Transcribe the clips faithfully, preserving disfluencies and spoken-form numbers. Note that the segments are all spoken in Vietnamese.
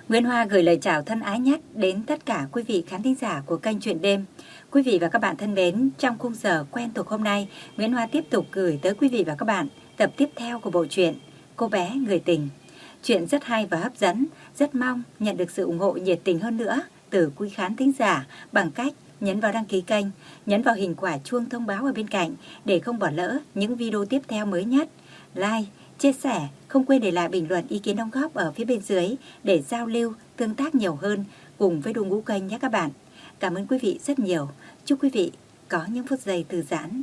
Nguyễn Hoa gửi lời chào thân ái nhất đến tất cả quý vị khán thính giả của kênh Chuyện Đêm. Quý vị và các bạn thân mến, trong khung giờ quen thuộc hôm nay, Nguyễn Hoa tiếp tục gửi tới quý vị và các bạn tập tiếp theo của bộ truyện Cô bé người tình. Chuyện rất hay và hấp dẫn, rất mong nhận được sự ủng hộ nhiệt tình hơn nữa từ quý khán thính giả bằng cách nhấn vào đăng ký kênh, nhấn vào hình quả chuông thông báo ở bên cạnh để không bỏ lỡ những video tiếp theo mới nhất. Like, chia sẻ, không quên để lại bình luận ý kiến đóng góp ở phía bên dưới để giao lưu, tương tác nhiều hơn cùng với đội ngũ kênh nhé các bạn. Cảm ơn quý vị rất nhiều. Chúc quý vị có những phút giây thư giãn.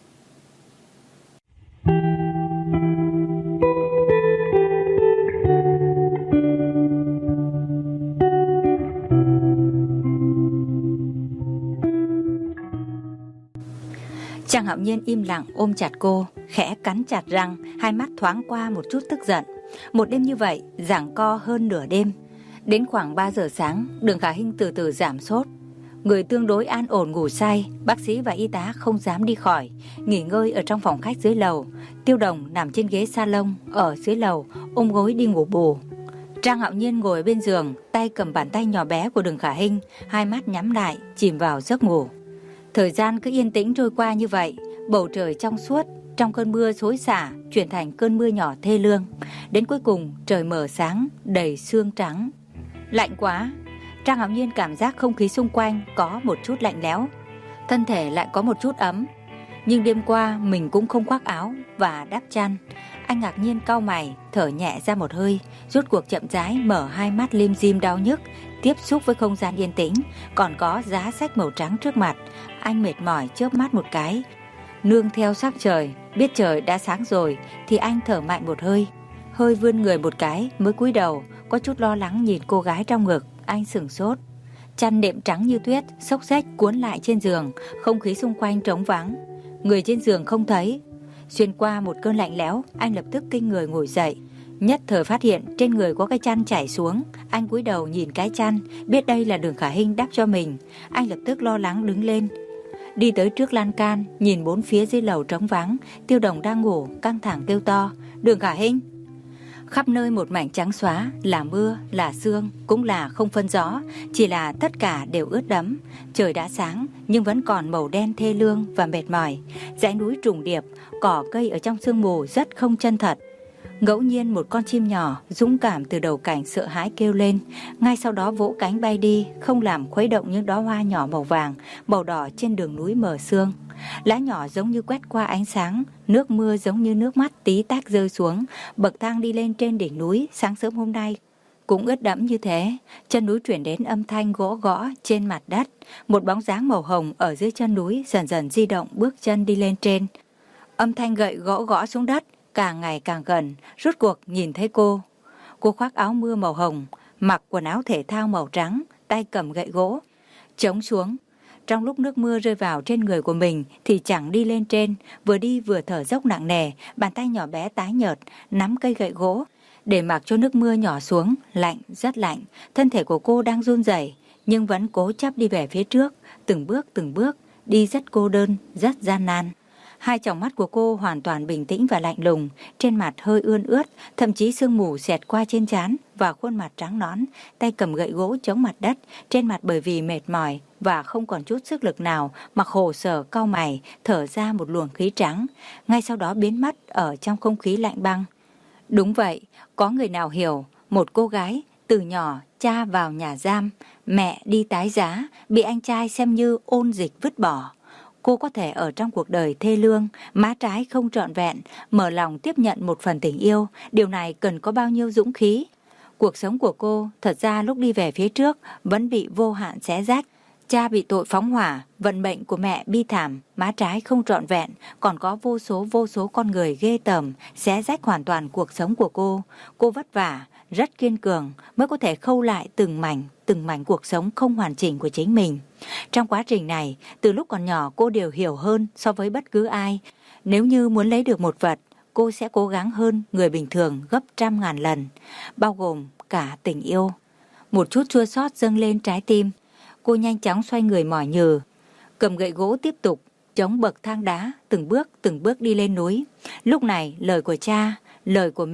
Trang Hạo Nhiên im lặng ôm chặt cô, khẽ cắn chặt răng, hai mắt thoáng qua một chút tức giận. Một đêm như vậy, giằng co hơn nửa đêm. Đến khoảng ba giờ sáng, Đường Khả Hinh từ từ giảm sốt. Người tương đối an ổn ngủ say, bác sĩ và y tá không dám đi khỏi, nghỉ ngơi ở trong phòng khách dưới lầu. Tiêu Đồng nằm trên ghế salon ở dưới lầu, ôm gối đi ngủ bù. Trang Hạo Nhiên ngồi bên giường, tay cầm bàn tay nhỏ bé của Đường Khả Hinh, hai mắt nhắm lại, chìm vào giấc ngủ. Thời gian cứ yên tĩnh trôi qua như vậy, bầu trời trong suốt, trong cơn mưa xối xả chuyển thành cơn mưa nhỏ thê lương. Đến cuối cùng trời mở sáng, đầy sương trắng. Lạnh quá, Trang Hạo Nhiên cảm giác không khí xung quanh có một chút lạnh lẽo, thân thể lại có một chút ấm. Nhưng đêm qua mình cũng không khoác áo và đắp chăn. Anh ngạc nhiên cau mày, thở nhẹ ra một hơi, rốt cuộc chậm rãi mở hai mắt lim dim đau nhức, tiếp xúc với không gian yên tĩnh, còn có giá sách màu trắng trước mặt. Anh mệt mỏi chớp mắt một cái, nương theo sắc trời, biết trời đã sáng rồi thì anh thở mạnh một hơi, hơi vươn người một cái mới cúi đầu, có chút lo lắng nhìn cô gái trong ngực. Anh sửng sốt. Chăn đệm trắng như tuyết, xốc xếch cuốn lại trên giường, không khí xung quanh trống vắng, người trên giường không thấy. Xuyên qua một cơn lạnh lẽo, anh lập tức kinh người ngồi dậy, nhất thời phát hiện trên người có cái chăn chảy xuống. Anh cúi đầu nhìn cái chăn, biết đây là Đường Khả Hinh đắp cho mình. Anh lập tức lo lắng đứng lên, đi tới trước lan can, nhìn bốn phía dưới lầu trống vắng. Tiêu Đồng đang ngủ, căng thẳng kêu to: Đường Khả Hinh! Khắp nơi một mảnh trắng xóa, là mưa, là sương, cũng là không phân rõ, chỉ là tất cả đều ướt đẫm. Trời đã sáng nhưng vẫn còn màu đen thê lương và mệt mỏi. Dãy núi trùng điệp, cỏ cây ở trong sương mù rất không chân thật. Ngẫu nhiên một con chim nhỏ dũng cảm từ đầu cảnh sợ hãi kêu lên, ngay sau đó vỗ cánh bay đi, không làm khuấy động những đóa hoa nhỏ màu vàng, màu đỏ trên đường núi mờ sương. Lá nhỏ giống như quét qua ánh sáng, nước mưa giống như nước mắt tí tách rơi xuống. Bậc thang đi lên trên đỉnh núi sáng sớm hôm nay cũng ướt đẫm như thế. Chân núi chuyển đến âm thanh gõ gõ trên mặt đất. Một bóng dáng màu hồng ở dưới chân núi dần dần di động bước chân đi lên trên. Âm thanh gậy gõ gõ xuống đất càng ngày càng gần, rốt cuộc nhìn thấy cô. Cô khoác áo mưa màu hồng, mặc quần áo thể thao màu trắng, tay cầm gậy gỗ, chống xuống. Trong lúc nước mưa rơi vào trên người của mình thì chẳng đi lên trên, vừa đi vừa thở dốc nặng nề, bàn tay nhỏ bé tái nhợt, nắm cây gậy gỗ, để mặc cho nước mưa nhỏ xuống, lạnh, rất lạnh. Thân thể của cô đang run rẩy nhưng vẫn cố chấp đi về phía trước, từng bước từng bước, đi rất cô đơn, rất gian nan. Hai tròng mắt của cô hoàn toàn bình tĩnh và lạnh lùng, trên mặt hơi ươn ướt, thậm chí sương mù xẹt qua trên trán và khuôn mặt trắng nõn, tay cầm gậy gỗ chống mặt đất, trên mặt bởi vì mệt mỏi và không còn chút sức lực nào mà khổ sở cau mày, thở ra một luồng khí trắng, ngay sau đó biến mất ở trong không khí lạnh băng. Đúng vậy, có người nào hiểu, một cô gái từ nhỏ cha vào nhà giam, mẹ đi tái giá, bị anh trai xem như ôn dịch vứt bỏ. Cô có thể ở trong cuộc đời thê lương, má trái không trọn vẹn, mở lòng tiếp nhận một phần tình yêu, điều này cần có bao nhiêu dũng khí. Cuộc sống của cô thật ra lúc đi về phía trước vẫn bị vô hạn xé rách. Cha bị tội phóng hỏa, vận mệnh của mẹ bi thảm, má trái không trọn vẹn, còn có vô số vô số con người ghê tởm, xé rách hoàn toàn cuộc sống của cô. Cô vất vả, rất kiên cường mới có thể khâu lại từng mảnh, từng mảnh cuộc sống không hoàn chỉnh của chính mình. Trong quá trình này, từ lúc còn nhỏ cô đều hiểu hơn so với bất cứ ai. Nếu như muốn lấy được một vật, cô sẽ cố gắng hơn người bình thường gấp trăm ngàn lần, bao gồm cả tình yêu. Một chút chua xót dâng lên trái tim. Cô nhanh chóng xoay người mỏi nhừ, cầm gậy gỗ tiếp tục chống bậc thang đá, từng bước từng bước đi lên núi. Lúc này lời của cha, lời của mẹ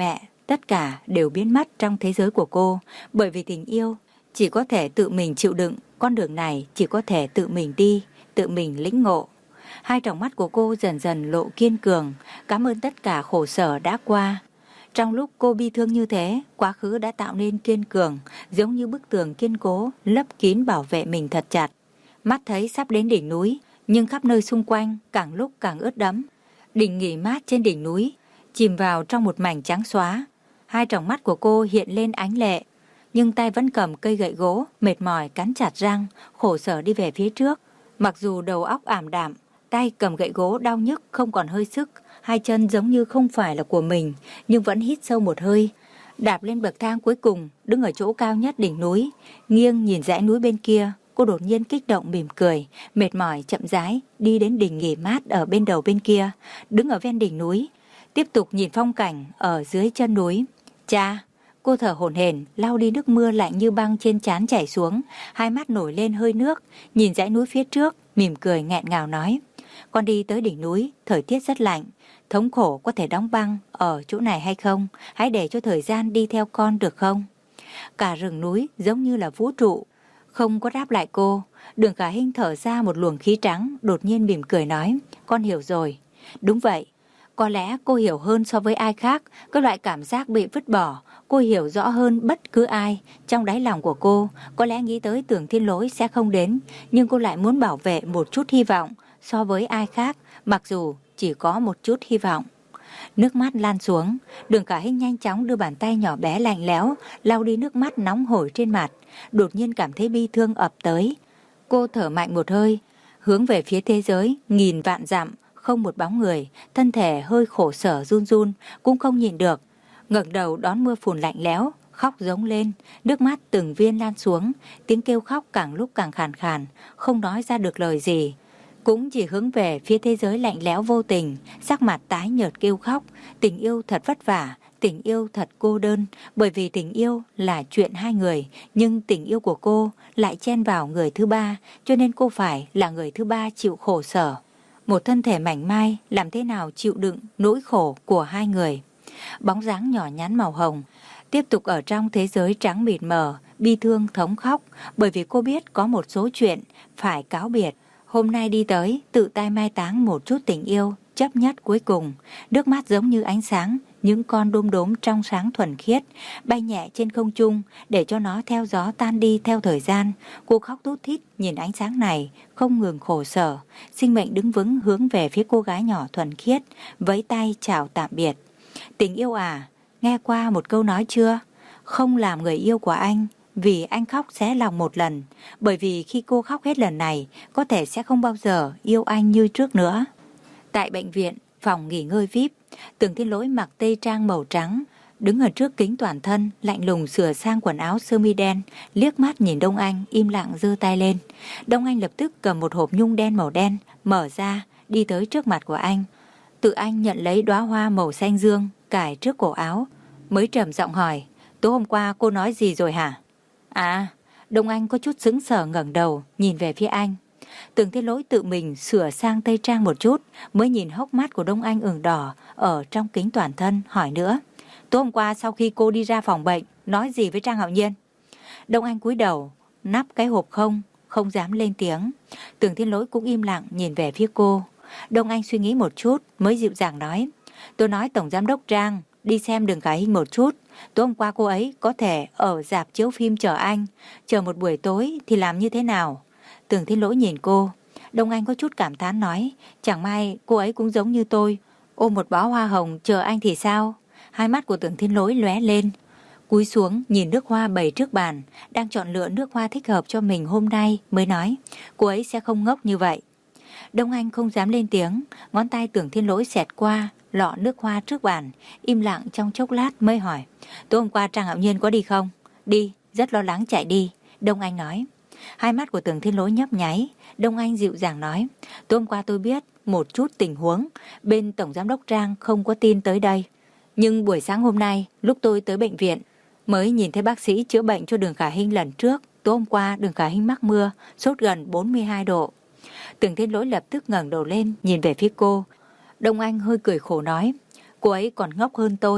tất cả đều biến mất trong thế giới của cô, bởi vì tình yêu chỉ có thể tự mình chịu đựng, con đường này chỉ có thể tự mình đi, tự mình lĩnh ngộ. Hai tròng mắt của cô dần dần lộ kiên cường, cảm ơn tất cả khổ sở đã qua. Trong lúc cô bi thương như thế, quá khứ đã tạo nên kiên cường, giống như bức tường kiên cố, lấp kín bảo vệ mình thật chặt. Mắt thấy sắp đến đỉnh núi, nhưng khắp nơi xung quanh càng lúc càng ướt đẫm. Đỉnh nghỉ mát trên đỉnh núi, chìm vào trong một mảnh trắng xóa. Hai tròng mắt của cô hiện lên ánh lệ, nhưng tay vẫn cầm cây gậy gỗ, mệt mỏi cắn chặt răng, khổ sở đi về phía trước. Mặc dù đầu óc ảm đạm, tay cầm gậy gỗ đau nhức không còn hơi sức, hai chân giống như không phải là của mình, nhưng vẫn hít sâu một hơi. Đạp lên bậc thang cuối cùng, đứng ở chỗ cao nhất đỉnh núi, nghiêng nhìn dãy núi bên kia, cô đột nhiên kích động mỉm cười, mệt mỏi chậm rãi đi đến đỉnh nghỉ mát ở bên đầu bên kia, đứng ở ven đỉnh núi, tiếp tục nhìn phong cảnh ở dưới chân núi. Cha! Cô thở hổn hển, lau đi nước mưa lạnh như băng trên trán chảy xuống, hai mắt nổi lên hơi nước, nhìn dãy núi phía trước, mỉm cười nghẹn ngào nói: con đi tới đỉnh núi, thời tiết rất lạnh, thống khổ có thể đóng băng ở chỗ này hay không? Hãy để cho thời gian đi theo con được không? Cả rừng núi giống như là vũ trụ, không có đáp lại cô. Đường Khả Hinh thở ra một luồng khí trắng, đột nhiên mỉm cười nói: con hiểu rồi. Đúng vậy, có lẽ cô hiểu hơn so với ai khác, cái loại cảm giác bị vứt bỏ. Cô hiểu rõ hơn bất cứ ai. Trong đáy lòng của cô, có lẽ nghĩ tới Tưởng Thiên Lỗi sẽ không đến, nhưng cô lại muốn bảo vệ một chút hy vọng so với ai khác, mặc dù chỉ có một chút hy vọng. Nước mắt lan xuống, Đường Khả Hinh nhanh chóng đưa bàn tay nhỏ bé lạnh lẽo lau đi nước mắt nóng hổi trên mặt. Đột nhiên cảm thấy bi thương ập tới. Cô thở mạnh một hơi, hướng về phía thế giới nghìn vạn dặm, không một bóng người, thân thể hơi khổ sở run run, cũng không nhìn được. Ngẩng đầu đón mưa phùn lạnh lẽo, khóc giống lên, nước mắt từng viên lan xuống, tiếng kêu khóc càng lúc càng khàn khàn, không nói ra được lời gì. Cũng chỉ hướng về phía thế giới lạnh lẽo vô tình, sắc mặt tái nhợt kêu khóc. Tình yêu thật vất vả, tình yêu thật cô đơn, bởi vì tình yêu là chuyện hai người, nhưng tình yêu của cô lại chen vào người thứ ba, cho nên cô phải là người thứ ba chịu khổ sở. Một thân thể mảnh mai làm thế nào chịu đựng nỗi khổ của hai người. Bóng dáng nhỏ nhắn màu hồng tiếp tục ở trong thế giới trắng mịt mờ, bi thương thống khóc, bởi vì cô biết có một số chuyện phải cáo biệt. Hôm nay đi tới, tự tay mai táng một chút tình yêu, chấp nhất cuối cùng. Nước mắt giống như ánh sáng, những con đom đóm trong sáng thuần khiết, bay nhẹ trên không trung, để cho nó theo gió tan đi theo thời gian. Cô khóc thút thít, nhìn ánh sáng này, không ngừng khổ sở. Sinh mệnh đứng vững hướng về phía cô gái nhỏ thuần khiết, vẫy tay chào tạm biệt. Tình yêu à, nghe qua một câu nói chưa? Không làm người yêu của anh, vì anh khóc xé lòng một lần, bởi vì khi cô khóc hết lần này, có thể sẽ không bao giờ yêu anh như trước nữa. Tại bệnh viện, phòng nghỉ ngơi vi ai pi, Tưởng Thiên Lỗi mặc tây trang màu trắng, đứng ở trước kính toàn thân, lạnh lùng sửa sang quần áo sơ mi đen, liếc mắt nhìn Đông Anh, im lặng giơ tay lên. Đông Anh lập tức cầm một hộp nhung đen màu đen, mở ra, đi tới trước mặt của anh. Tự anh nhận lấy đóa hoa màu xanh dương, cài trước cổ áo, mới trầm giọng hỏi: tối hôm qua cô nói gì rồi hả? À, Đông Anh có chút sững sờ ngẩng đầu, nhìn về phía anh. Tưởng Thiên Lỗi tự mình sửa sang tây trang một chút, mới nhìn hốc mắt của Đông Anh ửng đỏ ở trong kính toàn thân, hỏi nữa: tối hôm qua sau khi cô đi ra phòng bệnh, nói gì với Trang Hạo Nhiên? Đông Anh cúi đầu, nắp cái hộp không, không dám lên tiếng. Tưởng Thiên Lỗi cũng im lặng nhìn về phía cô. Đông Anh suy nghĩ một chút, mới dịu dàng nói: tôi nói Tổng Giám đốc Trang đi xem Đường Khả Hinh một chút. Tối hôm qua cô ấy có thể ở rạp chiếu phim chờ anh, chờ một buổi tối thì làm như thế nào? Tưởng Thiên Lỗi nhìn cô. Đông Anh có chút cảm thán nói: chẳng may cô ấy cũng giống như tôi, ôm một bó hoa hồng chờ anh thì sao? Hai mắt của Tưởng Thiên Lỗi lóe lên, cúi xuống nhìn nước hoa bày trước bàn, đang chọn lựa nước hoa thích hợp cho mình hôm nay, mới nói: cô ấy sẽ không ngốc như vậy. Đông Anh không dám lên tiếng, ngón tay Tưởng Thiên Lỗi xẹt qua lọ nước hoa trước bàn, im lặng trong chốc lát mới hỏi: tối hôm qua Trang Hạo Nhiên có đi không? Đi, rất lo lắng chạy đi, Đông Anh nói. Hai mắt của Tưởng Thiên Lỗi nhấp nháy. Đông Anh dịu dàng nói: tối hôm qua tôi biết một chút tình huống, bên Tổng Giám đốc Trang không có tin tới đây, nhưng buổi sáng hôm nay lúc tôi tới bệnh viện mới nhìn thấy bác sĩ chữa bệnh cho Đường Khả Hinh lần trước. Tối hôm qua Đường Khả Hinh mắc mưa, sốt gần bốn mươi hai độ. Tưởng Thiên Lỗi lập tức ngẩng đầu lên nhìn về phía cô. Đông Anh hơi cười khổ nói: cô ấy còn ngốc hơn tôi,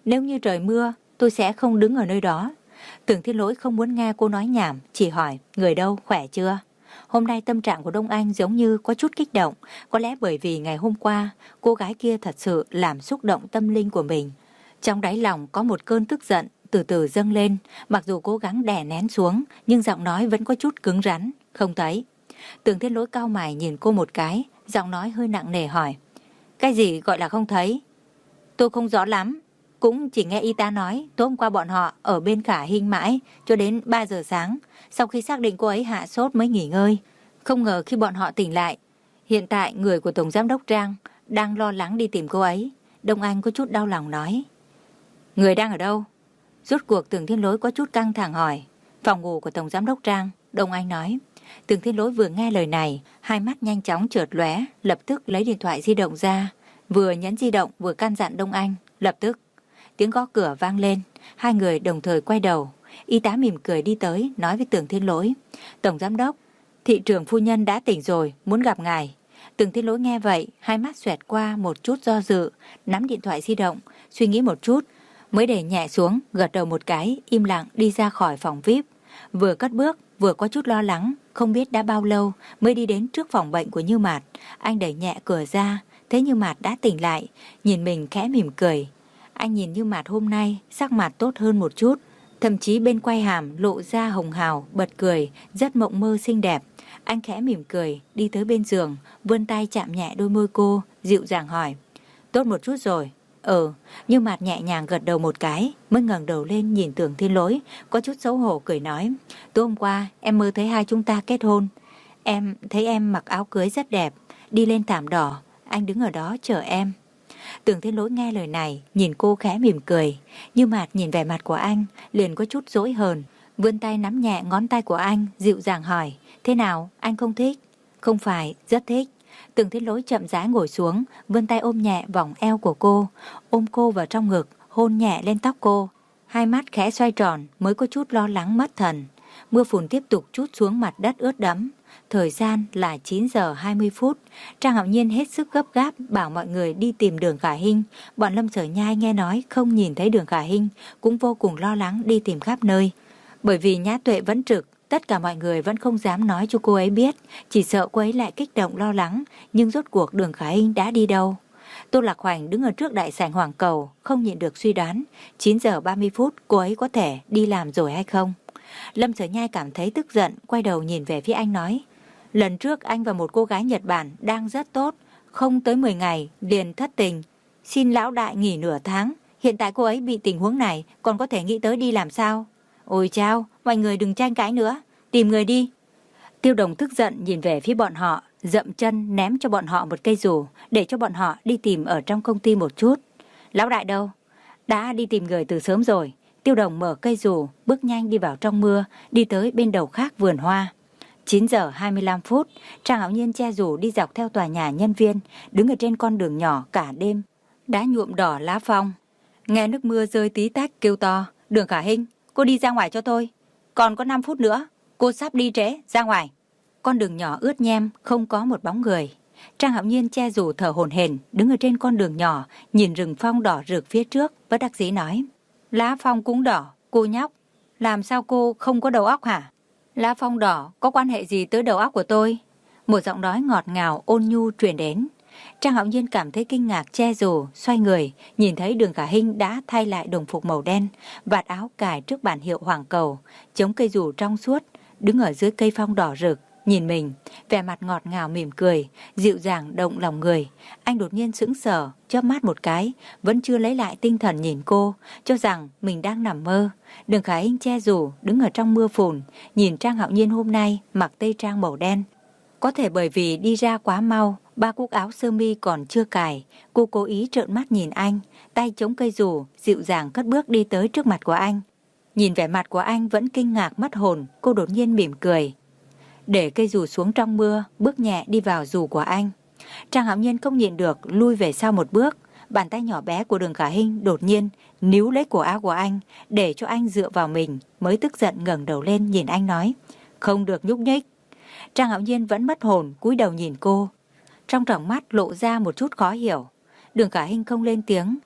Nếu như trời mưa, tôi sẽ không đứng ở nơi đó. Tưởng Thiên Lỗi không muốn nghe cô nói nhảm, chỉ hỏi, người đâu, khỏe chưa? Hôm nay tâm trạng của Đông Anh giống như có chút kích động, có lẽ bởi vì ngày hôm qua, cô gái kia thật sự làm xúc động tâm linh của mình. Trong đáy lòng có một cơn tức giận từ từ dâng lên, mặc dù cố gắng đè nén xuống, nhưng giọng nói vẫn có chút cứng rắn, không thấy. Tưởng Thiên Lỗi cau mày nhìn cô một cái, giọng nói hơi nặng nề hỏi, cái gì gọi là không thấy? Tôi không rõ lắm, cũng chỉ nghe y tá nói tối hôm qua bọn họ ở bên Khả Hinh mãi cho đến ba giờ sáng, sau khi xác định cô ấy hạ sốt mới nghỉ ngơi. Không ngờ khi bọn họ tỉnh lại, hiện tại người của Tổng Giám đốc Trang đang lo lắng đi tìm cô ấy. Đông Anh có chút đau lòng nói, người đang ở đâu? Rốt cuộc Tưởng Thiên Lỗi có chút căng thẳng hỏi, phòng ngủ của Tổng Giám đốc Trang. Đông Anh nói. Tưởng Thiên Lỗi vừa nghe lời này, hai mắt nhanh chóng chợt lóe, lập tức lấy điện thoại di động ra, vừa nhấn di động vừa căn dặn Đông Anh. Lập tức tiếng gõ cửa vang lên, hai người đồng thời quay đầu. Y tá mỉm cười đi tới, nói với Tưởng Thiên Lỗi, Tổng Giám đốc, thị trưởng phu nhân đã tỉnh rồi, muốn gặp ngài. Tưởng Thiên Lỗi nghe vậy, hai mắt xoẹt qua một chút do dự, nắm điện thoại di động, suy nghĩ một chút, mới để nhẹ xuống, gật đầu một cái, im lặng đi ra khỏi phòng vi ai pi. Vừa cất bước, vừa có chút lo lắng, không biết đã bao lâu mới đi đến trước phòng bệnh của Như Mạt. Anh đẩy nhẹ cửa ra, thấy Như Mạt đã tỉnh lại, nhìn mình khẽ mỉm cười. Anh nhìn Như Mạt hôm nay sắc mặt tốt hơn một chút, thậm chí bên quai hàm lộ ra hồng hào, bật cười, rất mộng mơ xinh đẹp. Anh khẽ mỉm cười, đi tới bên giường, vươn tay chạm nhẹ đôi môi cô, dịu dàng hỏi, tốt một chút rồi? Ừ. Như Mạt nhẹ nhàng gật đầu một cái, mới ngẩng đầu lên nhìn Tưởng Thiên Lỗi, có chút xấu hổ cười nói, tối hôm qua em mơ thấy hai chúng ta kết hôn. Em thấy em mặc áo cưới rất đẹp, đi lên thảm đỏ, anh đứng ở đó chờ em. Tưởng Thiên Lỗi nghe lời này, nhìn cô khẽ mỉm cười. Như Mạt nhìn vẻ mặt của anh, liền có chút dỗi hờn, vươn tay nắm nhẹ ngón tay của anh, dịu dàng hỏi, thế nào, anh không thích? Không phải, rất thích. Tưởng Thiên Lỗi chậm rãi ngồi xuống, vươn tay ôm nhẹ vòng eo của cô, ôm cô vào trong ngực, hôn nhẹ lên tóc cô. Hai mắt khẽ xoay tròn, mới có chút lo lắng mất thần. Mưa phùn tiếp tục trút xuống mặt đất ướt đẫm. Thời gian là chín giờ hai mươi phút. Trang Hạo Nhiên hết sức gấp gáp bảo mọi người đi tìm Đường Khả Hinh. Bọn Lâm Sở Nhai nghe nói không nhìn thấy Đường Khả Hinh, cũng vô cùng lo lắng đi tìm khắp nơi. Bởi vì Nhã Tuệ vẫn trực, tất cả mọi người vẫn không dám nói cho cô ấy biết, chỉ sợ cô ấy lại kích động lo lắng. Nhưng rốt cuộc Đường Khả Hinh đã đi đâu? Tô Lạc Hoành đứng ở trước đại sảnh Hoàng Cầu, không nhịn được suy đoán, chín giờ ba mươi phút cô ấy có thể đi làm rồi hay không? Lâm Sở Nhai cảm thấy tức giận, quay đầu nhìn về phía anh nói, lần trước anh và một cô gái Nhật Bản đang rất tốt, không tới mười ngày liền thất tình, xin lão đại nghỉ nửa tháng, hiện tại cô ấy bị tình huống này còn có thể nghĩ tới đi làm sao? Ôi chao, mọi người đừng tranh cãi nữa, tìm người đi. Tiêu Đồng tức giận nhìn về phía bọn họ, dậm chân ném cho bọn họ một cây dù, để cho bọn họ đi tìm ở trong công ty một chút. Lão đại đâu? Đã đi tìm người từ sớm rồi. Tiêu Đồng mở cây dù, bước nhanh đi vào trong mưa, đi tới bên đầu khác vườn hoa. chín giờ hai mươi lăm phút, Trang Hạo Nhiên che dù đi dọc theo tòa nhà nhân viên, đứng ở trên con đường nhỏ cả đêm, đã nhuộm đỏ lá phong. Nghe nước mưa rơi tí tách kêu to, Đường Khả Hinh, cô đi ra ngoài cho tôi. Còn có năm phút nữa, cô sắp đi trễ, ra ngoài. Con đường nhỏ ướt nhem, không có một bóng người. Trang Hạo Nhiên che dù thở hổn hển, đứng ở trên con đường nhỏ, nhìn rừng phong đỏ rực phía trước, bất đắc dĩ nói, lá phong cũng đỏ, cô nhóc, làm sao cô không có đầu óc hả? Lá phong đỏ có quan hệ gì tới đầu óc của tôi? Một giọng nói ngọt ngào ôn nhu truyền đến. Trang Hạo Nhiên cảm thấy kinh ngạc, che dù, xoay người, nhìn thấy Đường Khả Hinh đã thay lại đồng phục màu đen, vạt áo cài trước bản hiệu Hoàng Cầu, chống cây dù trong suốt, đứng ở dưới cây phong đỏ rực, nhìn mình, vẻ mặt ngọt ngào mỉm cười, dịu dàng động lòng người. Anh đột nhiên sững sờ, chớp mắt một cái, vẫn chưa lấy lại tinh thần nhìn cô, cho rằng mình đang nằm mơ. Đường Khả Hinh che dù, đứng ở trong mưa phùn, nhìn Trang Hạo Nhiên hôm nay mặc tây trang màu đen. Có thể bởi vì đi ra quá mau, ba cúc áo sơ mi còn chưa cài, cô cố ý trợn mắt nhìn anh, tay chống cây dù, dịu dàng cất bước đi tới trước mặt của anh. Nhìn vẻ mặt của anh vẫn kinh ngạc mất hồn, cô đột nhiên mỉm cười, để cây dù xuống trong mưa, bước nhẹ đi vào dù của anh. Trang Hạo Nhiên không nhịn được lui về sau một bước, bàn tay nhỏ bé của Đường Khả Hinh đột nhiên níu lấy cổ áo của anh, để cho anh dựa vào mình, mới tức giận ngẩng đầu lên nhìn anh nói, không được nhúc nhích. Trang Hạo Nhiên vẫn mất hồn, cúi đầu nhìn cô, trong tròng mắt lộ ra một chút khó hiểu. Đường Khả Hinh không lên tiếng,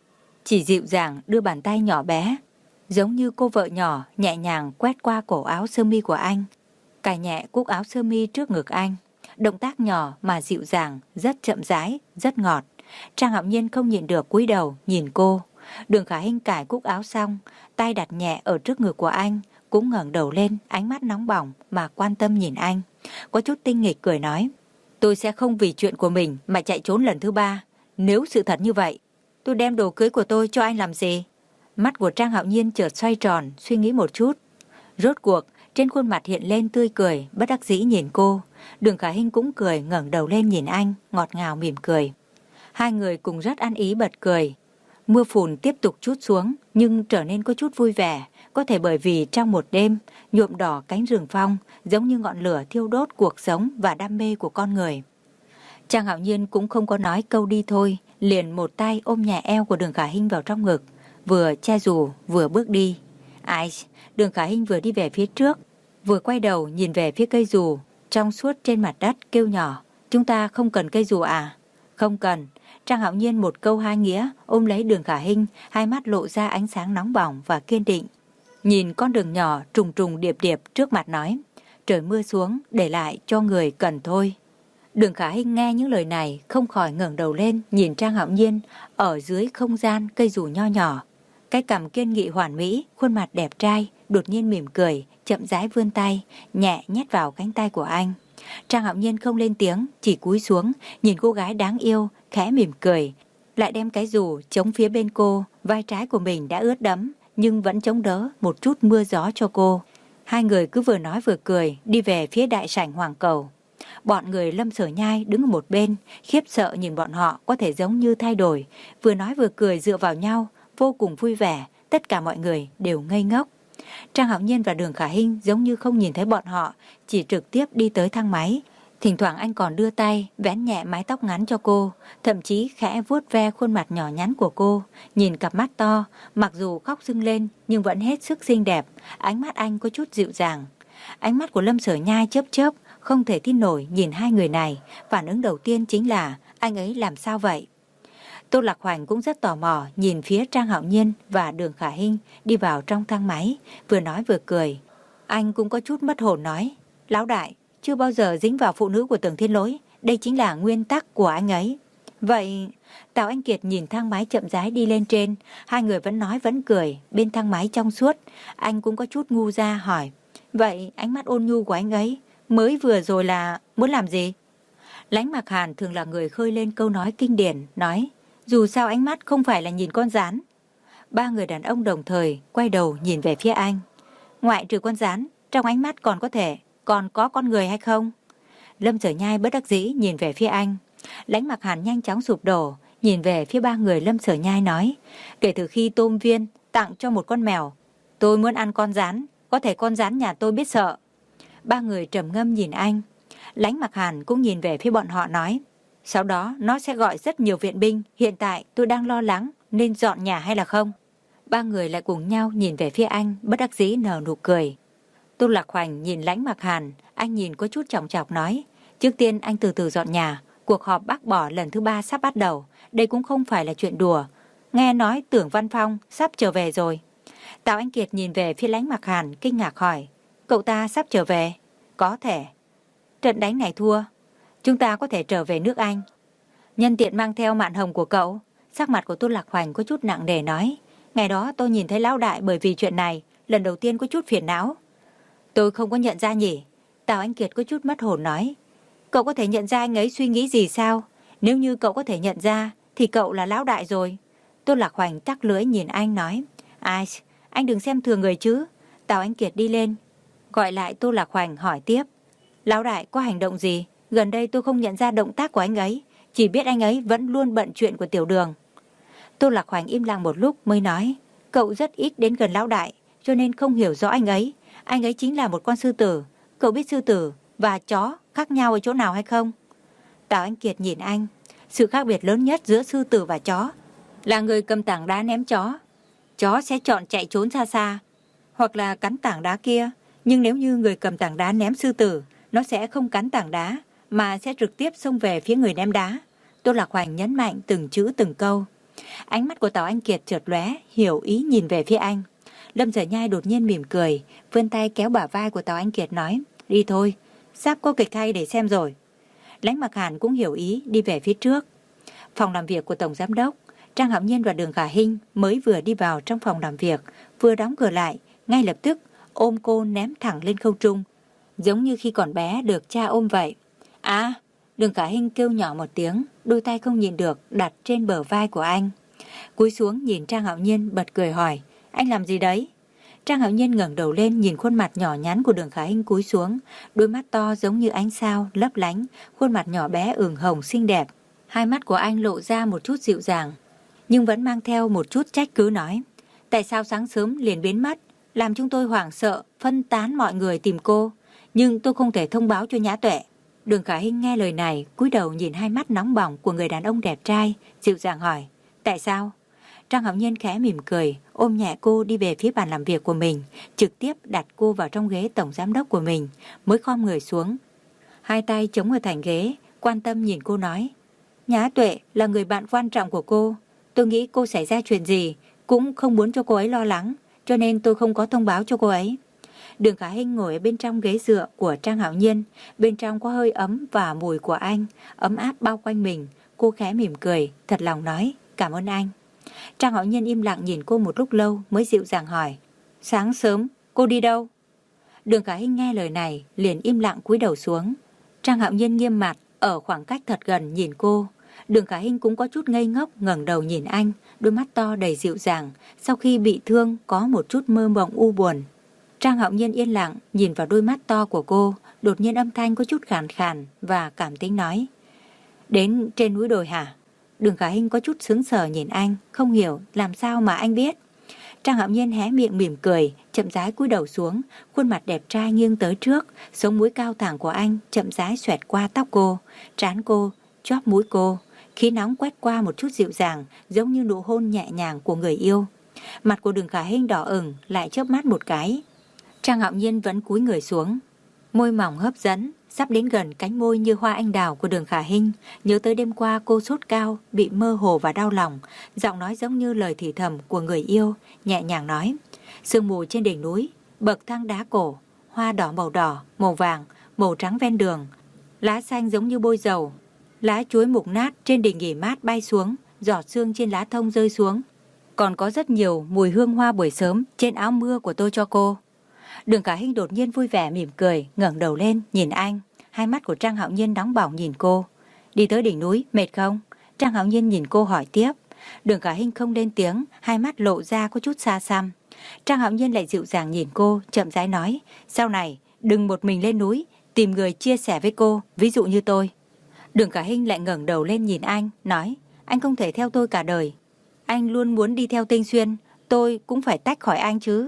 chỉ dịu dàng đưa bàn tay nhỏ bé, giống như cô vợ nhỏ nhẹ nhàng quét qua cổ áo sơ mi của anh, cài nhẹ cúc áo sơ mi trước ngực anh. Động tác nhỏ mà dịu dàng, rất chậm rãi, rất ngọt. Trang Hạo Nhiên không nhịn được cúi đầu nhìn cô. Đường Khả Hinh cài cúc áo xong, tay đặt nhẹ ở trước ngực của anh, cũng ngẩng đầu lên, ánh mắt nóng bỏng mà quan tâm nhìn anh. Có chút tinh nghịch cười nói, tôi sẽ không vì chuyện của mình mà chạy trốn lần thứ ba. Nếu sự thật như vậy, tôi đem đồ cưới của tôi cho anh làm gì? Mắt của Trang Hạo Nhiên chợt xoay tròn, suy nghĩ một chút. Rốt cuộc, trên khuôn mặt hiện lên tươi cười, bất đắc dĩ nhìn cô. Đường Khả Hinh cũng cười, ngẩng đầu lên nhìn anh, ngọt ngào mỉm cười. Hai người cùng rất ăn ý bật cười. Mưa phùn tiếp tục trút xuống, nhưng trở nên có chút vui vẻ. Có thể bởi vì trong một đêm, nhuộm đỏ cánh rừng phong, giống như ngọn lửa thiêu đốt cuộc sống và đam mê của con người. Trang Hạo Nhiên cũng không có nói câu đi thôi, liền một tay ôm nhẹ eo của Đường Khả Hinh vào trong ngực, vừa che dù vừa bước đi. Ai, Đường Khả Hinh vừa đi về phía trước, vừa quay đầu nhìn về phía cây dù trong suốt trên mặt đất, kêu nhỏ, chúng ta không cần cây dù à? Không cần. Trang Hạo Nhiên một câu hai nghĩa ôm lấy Đường Khả Hinh, hai mắt lộ ra ánh sáng nóng bỏng và kiên định. Nhìn con đường nhỏ trùng trùng điệp điệp trước mặt nói, trời mưa xuống để lại cho người cần thôi. Đường Khả Hinh nghe những lời này không khỏi ngẩng đầu lên nhìn Trang Hạo Nhiên ở dưới không gian cây dù nho nhỏ. Cái cằm kiên nghị hoàn mỹ, khuôn mặt đẹp trai, đột nhiên mỉm cười, chậm rãi vươn tay, nhẹ nhét vào cánh tay của anh. Trang Hạo Nhiên không lên tiếng, chỉ cúi xuống, nhìn cô gái đáng yêu, khẽ mỉm cười, lại đem cái dù chống phía bên cô, vai trái của mình đã ướt đẫm, nhưng vẫn chống đỡ một chút mưa gió cho cô. Hai người cứ vừa nói vừa cười, đi về phía đại sảnh Hoàng Cầu. Bọn người Lâm Sở Nhai đứng ở một bên, khiếp sợ nhìn bọn họ có thể giống như thay đổi, vừa nói vừa cười dựa vào nhau, vô cùng vui vẻ, tất cả mọi người đều ngây ngốc. Trang Hạo Nhiên và Đường Khả Hinh giống như không nhìn thấy bọn họ, chỉ trực tiếp đi tới thang máy. Thỉnh thoảng anh còn đưa tay vén nhẹ mái tóc ngắn cho cô, thậm chí khẽ vuốt ve khuôn mặt nhỏ nhắn của cô, nhìn cặp mắt to, mặc dù khóc sưng lên nhưng vẫn hết sức xinh đẹp, ánh mắt anh có chút dịu dàng. Ánh mắt của Lâm Sở Nhai chớp chớp, không thể tin nổi nhìn hai người này, phản ứng đầu tiên chính là anh ấy làm sao vậy? Tô Lạc Hoành cũng rất tò mò nhìn phía Trang Hạo Nhiên và Đường Khả Hinh đi vào trong thang máy, vừa nói vừa cười. Anh cũng có chút mất hồn nói, lão đại, chưa bao giờ dính vào phụ nữ của Tưởng Thiên Lỗi, đây chính là nguyên tắc của anh ấy. Vậy, Tào Anh Kiệt nhìn thang máy chậm rãi đi lên trên, hai người vẫn nói vẫn cười, bên thang máy trong suốt, anh cũng có chút ngu ra hỏi, vậy ánh mắt ôn nhu của anh ấy mới vừa rồi là muốn làm gì? Lãnh Mạc Hàn thường là người khơi lên câu nói kinh điển, nói, dù sao ánh mắt không phải là nhìn con rán. Ba người đàn ông đồng thời quay đầu nhìn về phía anh. Ngoại trừ con rán, trong ánh mắt còn có thể, còn có con người hay không? Lâm Sở Nhai bất đắc dĩ nhìn về phía anh. Lãnh Mạc Hàn nhanh chóng sụp đổ, nhìn về phía ba người Lâm Sở Nhai nói, kể từ khi Tôm Viên tặng cho một con mèo, tôi muốn ăn con rán, có thể con rán nhà tôi biết sợ. Ba người trầm ngâm nhìn anh. Lãnh Mạc Hàn cũng nhìn về phía bọn họ nói, sau đó nó sẽ gọi rất nhiều viện binh, hiện tại tôi đang lo lắng nên dọn nhà hay là không? Ba người lại cùng nhau nhìn về phía anh, bất đắc dĩ nở nụ cười. Tô Lạc Hoành nhìn Lãnh Mạc Hàn, anh nhìn có chút chòng chọc nói, trước tiên anh từ từ dọn nhà, cuộc họp bác bỏ lần thứ ba sắp bắt đầu, đây cũng không phải là chuyện đùa. Nghe nói Tưởng Văn Phong sắp trở về rồi. Tào Anh Kiệt nhìn về phía Lãnh Mạc Hàn kinh ngạc hỏi, cậu ta sắp trở về? Có thể. Trận đánh này thua, chúng ta có thể trở về nước Anh. Nhân tiện mang theo mạn hồng của cậu. Sắc mặt của Tô Lạc Hoành có chút nặng nề nói, ngày đó tôi nhìn thấy lão đại bởi vì chuyện này lần đầu tiên có chút phiền não. Tôi không có nhận ra nhỉ? Tào Anh Kiệt có chút mất hồn nói, cậu có thể nhận ra anh ấy suy nghĩ gì sao? Nếu như cậu có thể nhận ra thì cậu là lão đại rồi. Tô Lạc Hoành tắc lưỡi nhìn anh nói, ai, anh đừng xem thường người chứ. Tào Anh Kiệt đi lên gọi lại Tô Lạc Hoành hỏi tiếp, lão đại có hành động gì? Gần đây tôi không nhận ra động tác của anh ấy, chỉ biết anh ấy vẫn luôn bận chuyện của Tiểu Đường. Tô Lạc Hoành im lặng một lúc mới nói, cậu rất ít đến gần lão đại, cho nên không hiểu rõ anh ấy. Anh ấy chính là một con sư tử. Cậu biết sư tử và chó khác nhau ở chỗ nào hay không? Tào Anh Kiệt nhìn anh, sự khác biệt lớn nhất giữa sư tử và chó là người cầm tảng đá ném chó. Chó sẽ chọn chạy trốn xa xa, hoặc là cắn tảng đá kia. Nhưng nếu như người cầm tảng đá ném sư tử, nó sẽ không cắn tảng đá, mà sẽ trực tiếp xông về phía người ném đá. Tô Lạc Hoành nhấn mạnh từng chữ từng câu. Ánh mắt của Tào Anh Kiệt chợt lóe, hiểu ý nhìn về phía anh. Lâm Dở Nhai đột nhiên mỉm cười, vươn tay kéo bả vai của Tào Anh Kiệt nói, đi thôi, sắp có kịch hay để xem rồi. Lãnh Mặc Hàn cũng hiểu ý đi về phía trước. Phòng làm việc của Tổng Giám đốc, Trang Hạo Nhiên và Đường Khả Hinh mới vừa đi vào trong phòng làm việc, vừa đóng cửa lại, ngay lập tức ôm cô ném thẳng lên không trung, giống như khi còn bé được cha ôm vậy. À, Đường Khả Hinh kêu nhỏ một tiếng, đôi tay không nhìn được đặt trên bờ vai của anh. Cúi xuống nhìn Trang Hạo Nhiên bật cười hỏi, anh làm gì đấy? Trang Hạo Nhiên ngẩng đầu lên nhìn khuôn mặt nhỏ nhắn của Đường Khả Hinh cúi xuống, đôi mắt to giống như ánh sao lấp lánh, khuôn mặt nhỏ bé ửng hồng xinh đẹp. Hai mắt của anh lộ ra một chút dịu dàng, nhưng vẫn mang theo một chút trách cứ nói, tại sao sáng sớm liền biến mất, làm chúng tôi hoảng sợ, phân tán mọi người tìm cô, nhưng tôi không thể thông báo cho Nhã Tuệ. Đường Khả Hinh nghe lời này, cúi đầu nhìn hai mắt nóng bỏng của người đàn ông đẹp trai, dịu dàng hỏi, tại sao? Trang Hạo Nhiên khẽ mỉm cười, ôm nhẹ cô đi về phía bàn làm việc của mình, trực tiếp đặt cô vào trong ghế tổng giám đốc của mình, mới khom người xuống. Hai tay chống ở thành ghế, quan tâm nhìn cô nói, Nhã Tuệ là người bạn quan trọng của cô, tôi nghĩ cô xảy ra chuyện gì, cũng không muốn cho cô ấy lo lắng, cho nên tôi không có thông báo cho cô ấy. Đường Khả Hinh ngồi ở bên trong ghế dựa của Trang Hạo Nhiên, bên trong có hơi ấm và mùi của anh, ấm áp bao quanh mình. Cô khẽ mỉm cười, thật lòng nói, cảm ơn anh. Trang Hạo Nhiên im lặng nhìn cô một lúc lâu mới dịu dàng hỏi, sáng sớm cô đi đâu? Đường Khả Hinh nghe lời này liền im lặng cúi đầu xuống. Trang Hạo Nhiên nghiêm mặt ở khoảng cách thật gần nhìn cô. Đường Khả Hinh cũng có chút ngây ngốc ngẩng đầu nhìn anh, đôi mắt to đầy dịu dàng, sau khi bị thương có một chút mơ mộng u buồn. Trang Hạo Nhiên yên lặng nhìn vào đôi mắt to của cô, đột nhiên âm thanh có chút khàn khàn và cảm tính nói, đến trên núi đồi hả? Đường Khả Hinh có chút sững sờ nhìn anh, không hiểu làm sao mà anh biết. Trang Hạo Nhiên hé miệng mỉm cười, chậm rãi cúi đầu xuống, khuôn mặt đẹp trai nghiêng tới trước, sống mũi cao thẳng của anh chậm rãi xoẹt qua tóc cô, trán cô, chóp mũi cô, khí nóng quét qua một chút dịu dàng, giống như nụ hôn nhẹ nhàng của người yêu. Mặt của Đường Khả Hinh đỏ ửng, lại chớp mắt một cái. Trang Hạo Nhiên vẫn cúi người xuống, môi mỏng hấp dẫn, sắp đến gần cánh môi như hoa anh đào của Đường Khả Hinh. Nhớ tới đêm qua cô sốt cao, bị mơ hồ và đau lòng, giọng nói giống như lời thì thầm của người yêu, nhẹ nhàng nói, sương mù trên đỉnh núi, bậc thang đá cổ, hoa đỏ màu đỏ, màu vàng, màu trắng ven đường, lá xanh giống như bôi dầu, lá chuối mục nát trên đỉnh nghỉ mát bay xuống, giọt sương trên lá thông rơi xuống, còn có rất nhiều mùi hương hoa buổi sớm trên áo mưa của tôi cho cô. Đường Khả Hinh đột nhiên vui vẻ mỉm cười, ngẩng đầu lên nhìn anh. Hai mắt của Trang Hạo Nhiên nóng bỏng nhìn cô. Đi tới đỉnh núi mệt không? Trang Hạo Nhiên nhìn cô hỏi tiếp. Đường Khả Hinh không lên tiếng, hai mắt lộ ra có chút xa xăm. Trang Hạo Nhiên lại dịu dàng nhìn cô, chậm rãi nói, sau này đừng một mình lên núi, tìm người chia sẻ với cô, ví dụ như tôi. Đường Khả Hinh lại ngẩng đầu lên nhìn anh, nói, anh không thể theo tôi cả đời. Anh luôn muốn đi theo Tinh Xuyên, tôi cũng phải tách khỏi anh chứ.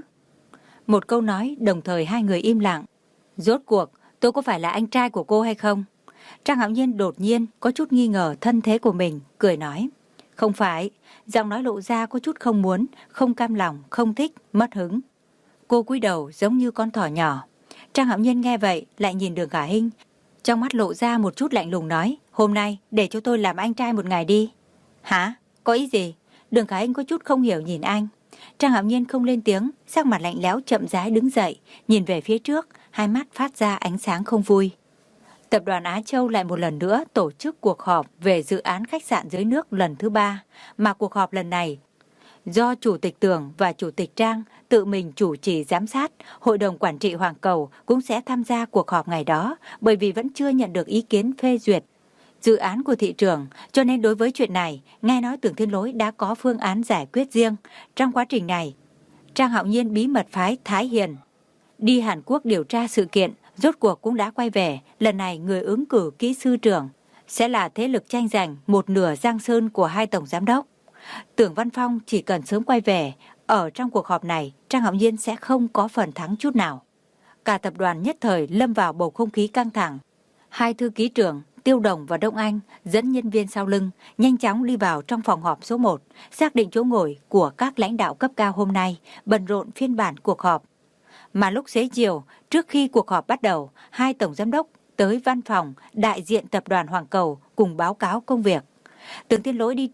Một câu nói, đồng thời hai người im lặng. Rốt cuộc, tôi có phải là anh trai của cô hay không? Trang Hạo Nhiên đột nhiên có chút nghi ngờ thân thế của mình, cười nói, không phải. Giọng nói lộ ra có chút không muốn, không cam lòng, không thích, mất hứng. Cô cúi đầu giống như con thỏ nhỏ. Trang Hạo Nhiên nghe vậy lại nhìn Đường Khả Hinh, trong mắt lộ ra một chút lạnh lùng nói, hôm nay để cho tôi làm anh trai một ngày đi. Hả? Có ý gì? Đường Khả Hinh có chút không hiểu nhìn anh. Trang Hạo Nhiên không lên tiếng, sắc mặt lạnh lẽo chậm rãi đứng dậy, nhìn về phía trước, hai mắt phát ra ánh sáng không vui. Tập đoàn Á Châu lại một lần nữa tổ chức cuộc họp về dự án khách sạn dưới nước lần thứ ba, mà cuộc họp lần này do Chủ tịch Tưởng và Chủ tịch Trang tự mình chủ trì giám sát. Hội đồng Quản trị Hoàng Cầu cũng sẽ tham gia cuộc họp ngày đó, bởi vì vẫn chưa nhận được ý kiến phê duyệt dự án của thị trường, cho nên đối với chuyện này, nghe nói Tưởng Thiên Lỗi đã có phương án giải quyết riêng. Trong quá trình này, Trang Hạo Nhiên bí mật phái Thái Hiền đi Hàn Quốc điều tra sự kiện, rốt cuộc cũng đã quay về. Lần này người ứng cử kỹ sư trưởng sẽ là thế lực tranh giành một nửa Giang Sơn của hai tổng giám đốc. Tưởng Văn Phong chỉ cần sớm quay về, ở trong cuộc họp này, Trang Hạo Nhiên sẽ không có phần thắng chút nào. Cả tập đoàn nhất thời lâm vào bầu không khí căng thẳng. Hai thư ký trưởng Tiêu Đồng và Đông Anh dẫn nhân viên sau lưng nhanh chóng đi vào trong phòng họp số một, xác định chỗ ngồi của các lãnh đạo cấp cao hôm nay, bận rộn phiên bản cuộc họp. Mà lúc xế chiều, trước khi cuộc họp bắt đầu, hai tổng giám đốc tới văn phòng đại diện tập đoàn Hoàng Cầu cùng báo cáo công việc. Tưởng Thiên Lỗi đi trước,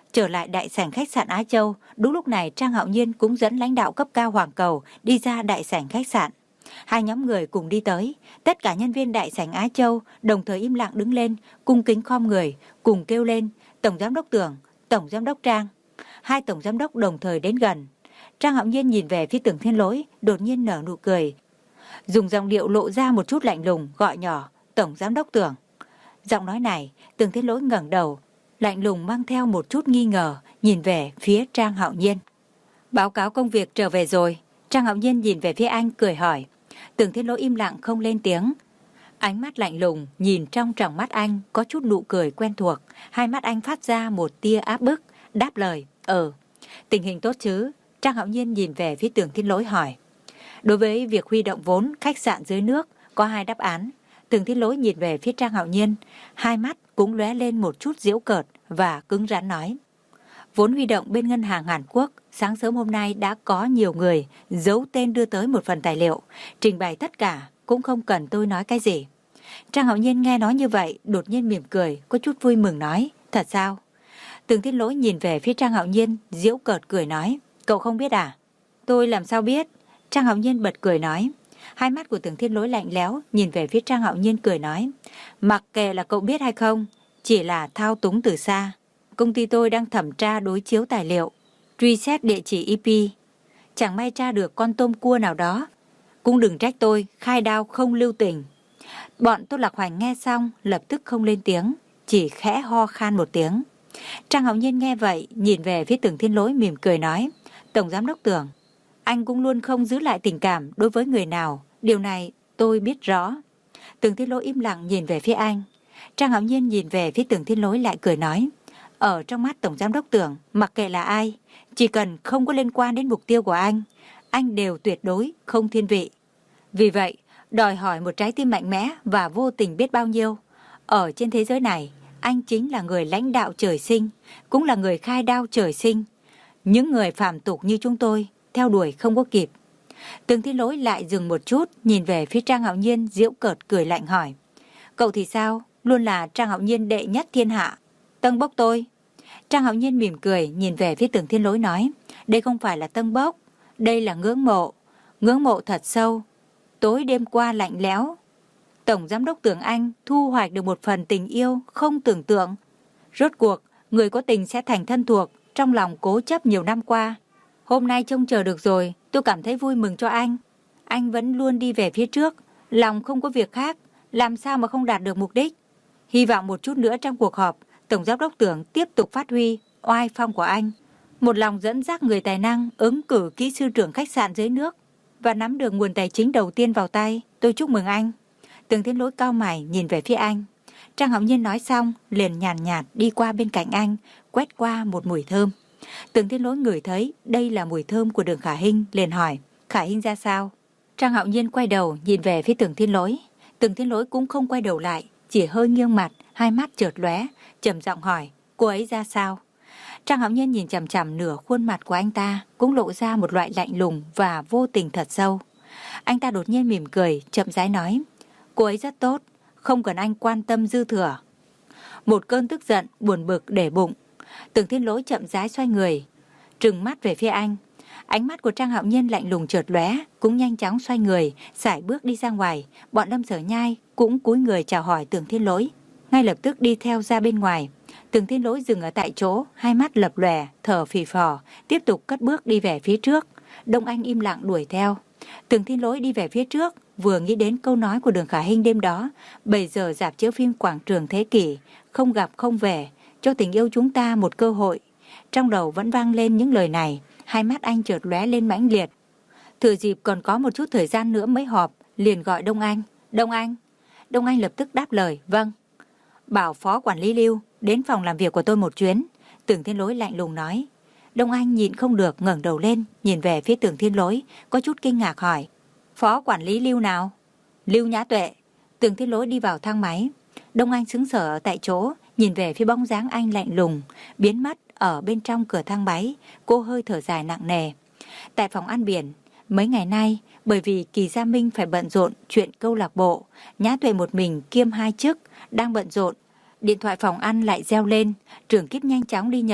Trở lại đại sảnh khách sạn Á Châu, đúng lúc này Trang Hạo Nhiên cũng dẫn lãnh đạo cấp cao Hoàng Cầu đi ra đại sảnh khách sạn. Hai nhóm người cùng đi tới, tất cả nhân viên đại sảnh Á Châu đồng thời im lặng đứng lên, cung kính khom người, cùng kêu lên: Tổng giám đốc Tưởng, Tổng giám đốc Trang. Hai tổng giám đốc đồng thời đến gần. Trang Hạo Nhiên nhìn về phía Tưởng Thiên Lỗi, đột nhiên nở nụ cười, dùng giọng điệu lộ ra một chút lạnh lùng, gọi nhỏ: Tổng giám đốc Tưởng. Giọng nói này, Tưởng Thiên Lỗi ngẩng đầu, lạnh lùng mang theo một chút nghi ngờ, nhìn về phía Trang Hạo Nhiên. Báo cáo công việc trở về rồi. Trang Hạo Nhiên nhìn về phía anh, cười hỏi. Tưởng Thiên Lỗi im lặng không lên tiếng. Ánh mắt lạnh lùng nhìn trong tròng mắt anh có chút nụ cười quen thuộc, hai mắt anh phát ra một tia áp bức, đáp lời: Ờ, tình hình tốt chứ? Trang Hạo Nhiên nhìn về phía Tưởng Thiên Lỗi hỏi. Đối với việc huy động vốn khách sạn dưới nước có hai đáp án. Tưởng Thiên Lỗi nhìn về phía Trang Hạo Nhiên, hai mắt cũng lóe lên một chút giễu cợt và cứng rắn nói. Vốn huy động bên ngân hàng Hàn Quốc, sáng sớm hôm nay đã có nhiều người giấu tên đưa tới một phần tài liệu, trình bày tất cả, cũng không cần tôi nói cái gì. Trang Hạo Nhiên nghe nói như vậy, đột nhiên mỉm cười, có chút vui mừng nói. Thật sao? Tưởng Thiên Lỗi nhìn về phía Trang Hạo Nhiên, giễu cợt cười nói. Cậu không biết à? Tôi làm sao biết? Trang Hạo Nhiên bật cười nói. Hai mắt của Tưởng Thiên Lỗi lạnh lẽo, nhìn về phía Trang Hạo Nhiên cười nói. Mặc kệ là cậu biết hay không, chỉ là thao túng từ xa. Công ty tôi đang thẩm tra đối chiếu tài liệu, truy xét địa chỉ i pê. Chẳng may tra được con tôm cua nào đó, cũng đừng trách tôi khai đao không lưu tình. Bọn Tô Lạc Hoành nghe xong lập tức không lên tiếng, chỉ khẽ ho khan một tiếng. Trang Hạo Nhiên nghe vậy, nhìn về phía Tưởng Thiên Lỗi mỉm cười nói. Tổng giám đốc Tưởng, anh cũng luôn không giữ lại tình cảm đối với người nào, điều này tôi biết rõ. Tưởng Thiên Lỗi im lặng nhìn về phía anh. Trang Hạo Nhiên nhìn về phía Tưởng Thiên Lỗi lại cười nói. Ở trong mắt Tổng giám đốc Tưởng, mặc kệ là ai, chỉ cần không có liên quan đến mục tiêu của anh, anh đều tuyệt đối không thiên vị. Vì vậy, đòi hỏi một trái tim mạnh mẽ và vô tình biết bao nhiêu. Ở trên thế giới này, anh chính là người lãnh đạo trời sinh, cũng là người khai đao trời sinh. Những người phàm tục như chúng tôi, theo đuổi không có kịp. Tưởng Thiên Lỗi lại dừng một chút, nhìn về phía Trang Hạo Nhiên, giễu cợt cười lạnh hỏi. Cậu thì sao? Luôn là Trang Hạo Nhiên đệ nhất thiên hạ. Tân bốc tôi. Trang Hạo Nhiên mỉm cười, nhìn về phía Tưởng Thiên Lỗi nói. Đây không phải là tân bốc, đây là ngưỡng mộ. Ngưỡng mộ thật sâu. Tối đêm qua lạnh lẽo, Tổng giám đốc Tưởng anh thu hoạch được một phần tình yêu không tưởng tượng. Rốt cuộc, người có tình sẽ thành thân thuộc, trong lòng cố chấp nhiều năm qua. Hôm nay trông chờ được rồi, tôi cảm thấy vui mừng cho anh. Anh vẫn luôn đi về phía trước, lòng không có việc khác, làm sao mà không đạt được mục đích. Hy vọng một chút nữa trong cuộc họp, Tổng giám đốc Tưởng tiếp tục phát huy oai phong của anh. Một lòng dẫn dắt người tài năng ứng cử kỹ sư trưởng khách sạn dưới nước và nắm được nguồn tài chính đầu tiên vào tay. Tôi chúc mừng anh. Tưởng Thiên Lỗi cao mày nhìn về phía anh. Trang Hạo Nhiên nói xong, liền nhàn nhạt, nhạt đi qua bên cạnh anh, quét qua một mùi thơm. Tưởng Thiên Lỗi ngửi thấy đây là mùi thơm của Đường Khả Hinh, liền hỏi, Khả Hinh ra sao? Trang Hạo Nhiên quay đầu nhìn về phía Tưởng Thiên Lỗi. Tưởng Thiên Lỗi cũng không quay đầu lại, chỉ hơi nghiêng mặt, hai mắt chợt lóe, trầm giọng hỏi, cô ấy ra sao? Trang Hạo Nhiên nhìn chằm chằm nửa khuôn mặt của anh ta, cũng lộ ra một loại lạnh lùng và vô tình thật sâu. Anh ta đột nhiên mỉm cười, chậm rãi nói, cô ấy rất tốt, không cần anh quan tâm dư thừa. Một cơn tức giận, buồn bực để bụng. Tưởng Thiên Lỗi chậm rãi xoay người, trừng mắt về phía anh. Ánh mắt của Trang Hạo Nhiên lạnh lùng chợt lóe, cũng nhanh chóng xoay người, sải bước đi ra ngoài. Bọn Lâm Sở Nhai cũng cúi người chào hỏi Tưởng Thiên Lỗi, ngay lập tức đi theo ra bên ngoài. Tưởng Thiên Lỗi dừng ở tại chỗ, hai mắt lập lòe, thở phì phò, tiếp tục cất bước đi về phía trước. Đông Anh im lặng đuổi theo. Tưởng Thiên Lỗi đi về phía trước, vừa nghĩ đến câu nói của Đường Khả Hinh đêm đó, bây giờ rạp chiếu phim quảng trường thế kỷ, không gặp không về, cho tình yêu chúng ta một cơ hội. Trong đầu vẫn vang lên những lời này, hai mắt anh chợt lóe lên mãnh liệt. Thừa dịp còn có một chút thời gian nữa mới họp, liền gọi Đông Anh. Đông Anh. Đông Anh lập tức đáp lời, vâng. Bảo phó quản lý Lưu đến phòng làm việc của tôi một chuyến. Tưởng Thiên Lỗi lạnh lùng nói. Đông Anh nhịn không được ngẩng đầu lên, nhìn về phía Tưởng Thiên Lỗi, có chút kinh ngạc hỏi. Phó quản lý Lưu nào? Lưu Nhã Tuệ. Tưởng Thiên Lỗi đi vào thang máy. Đông Anh sững sờ ở tại chỗ, nhìn về phía bóng dáng anh lạnh lùng, biến mất ở bên trong cửa thang máy. Cô hơi thở dài nặng nề. Tại phòng ăn biển, mấy ngày nay, bởi vì Kỳ Gia Minh phải bận rộn chuyện câu lạc bộ, Nhã Tuệ một mình kiêm hai chức, đang bận rộn. Điện thoại phòng ăn lại reo lên, trưởng kíp nhanh chóng đi nhận,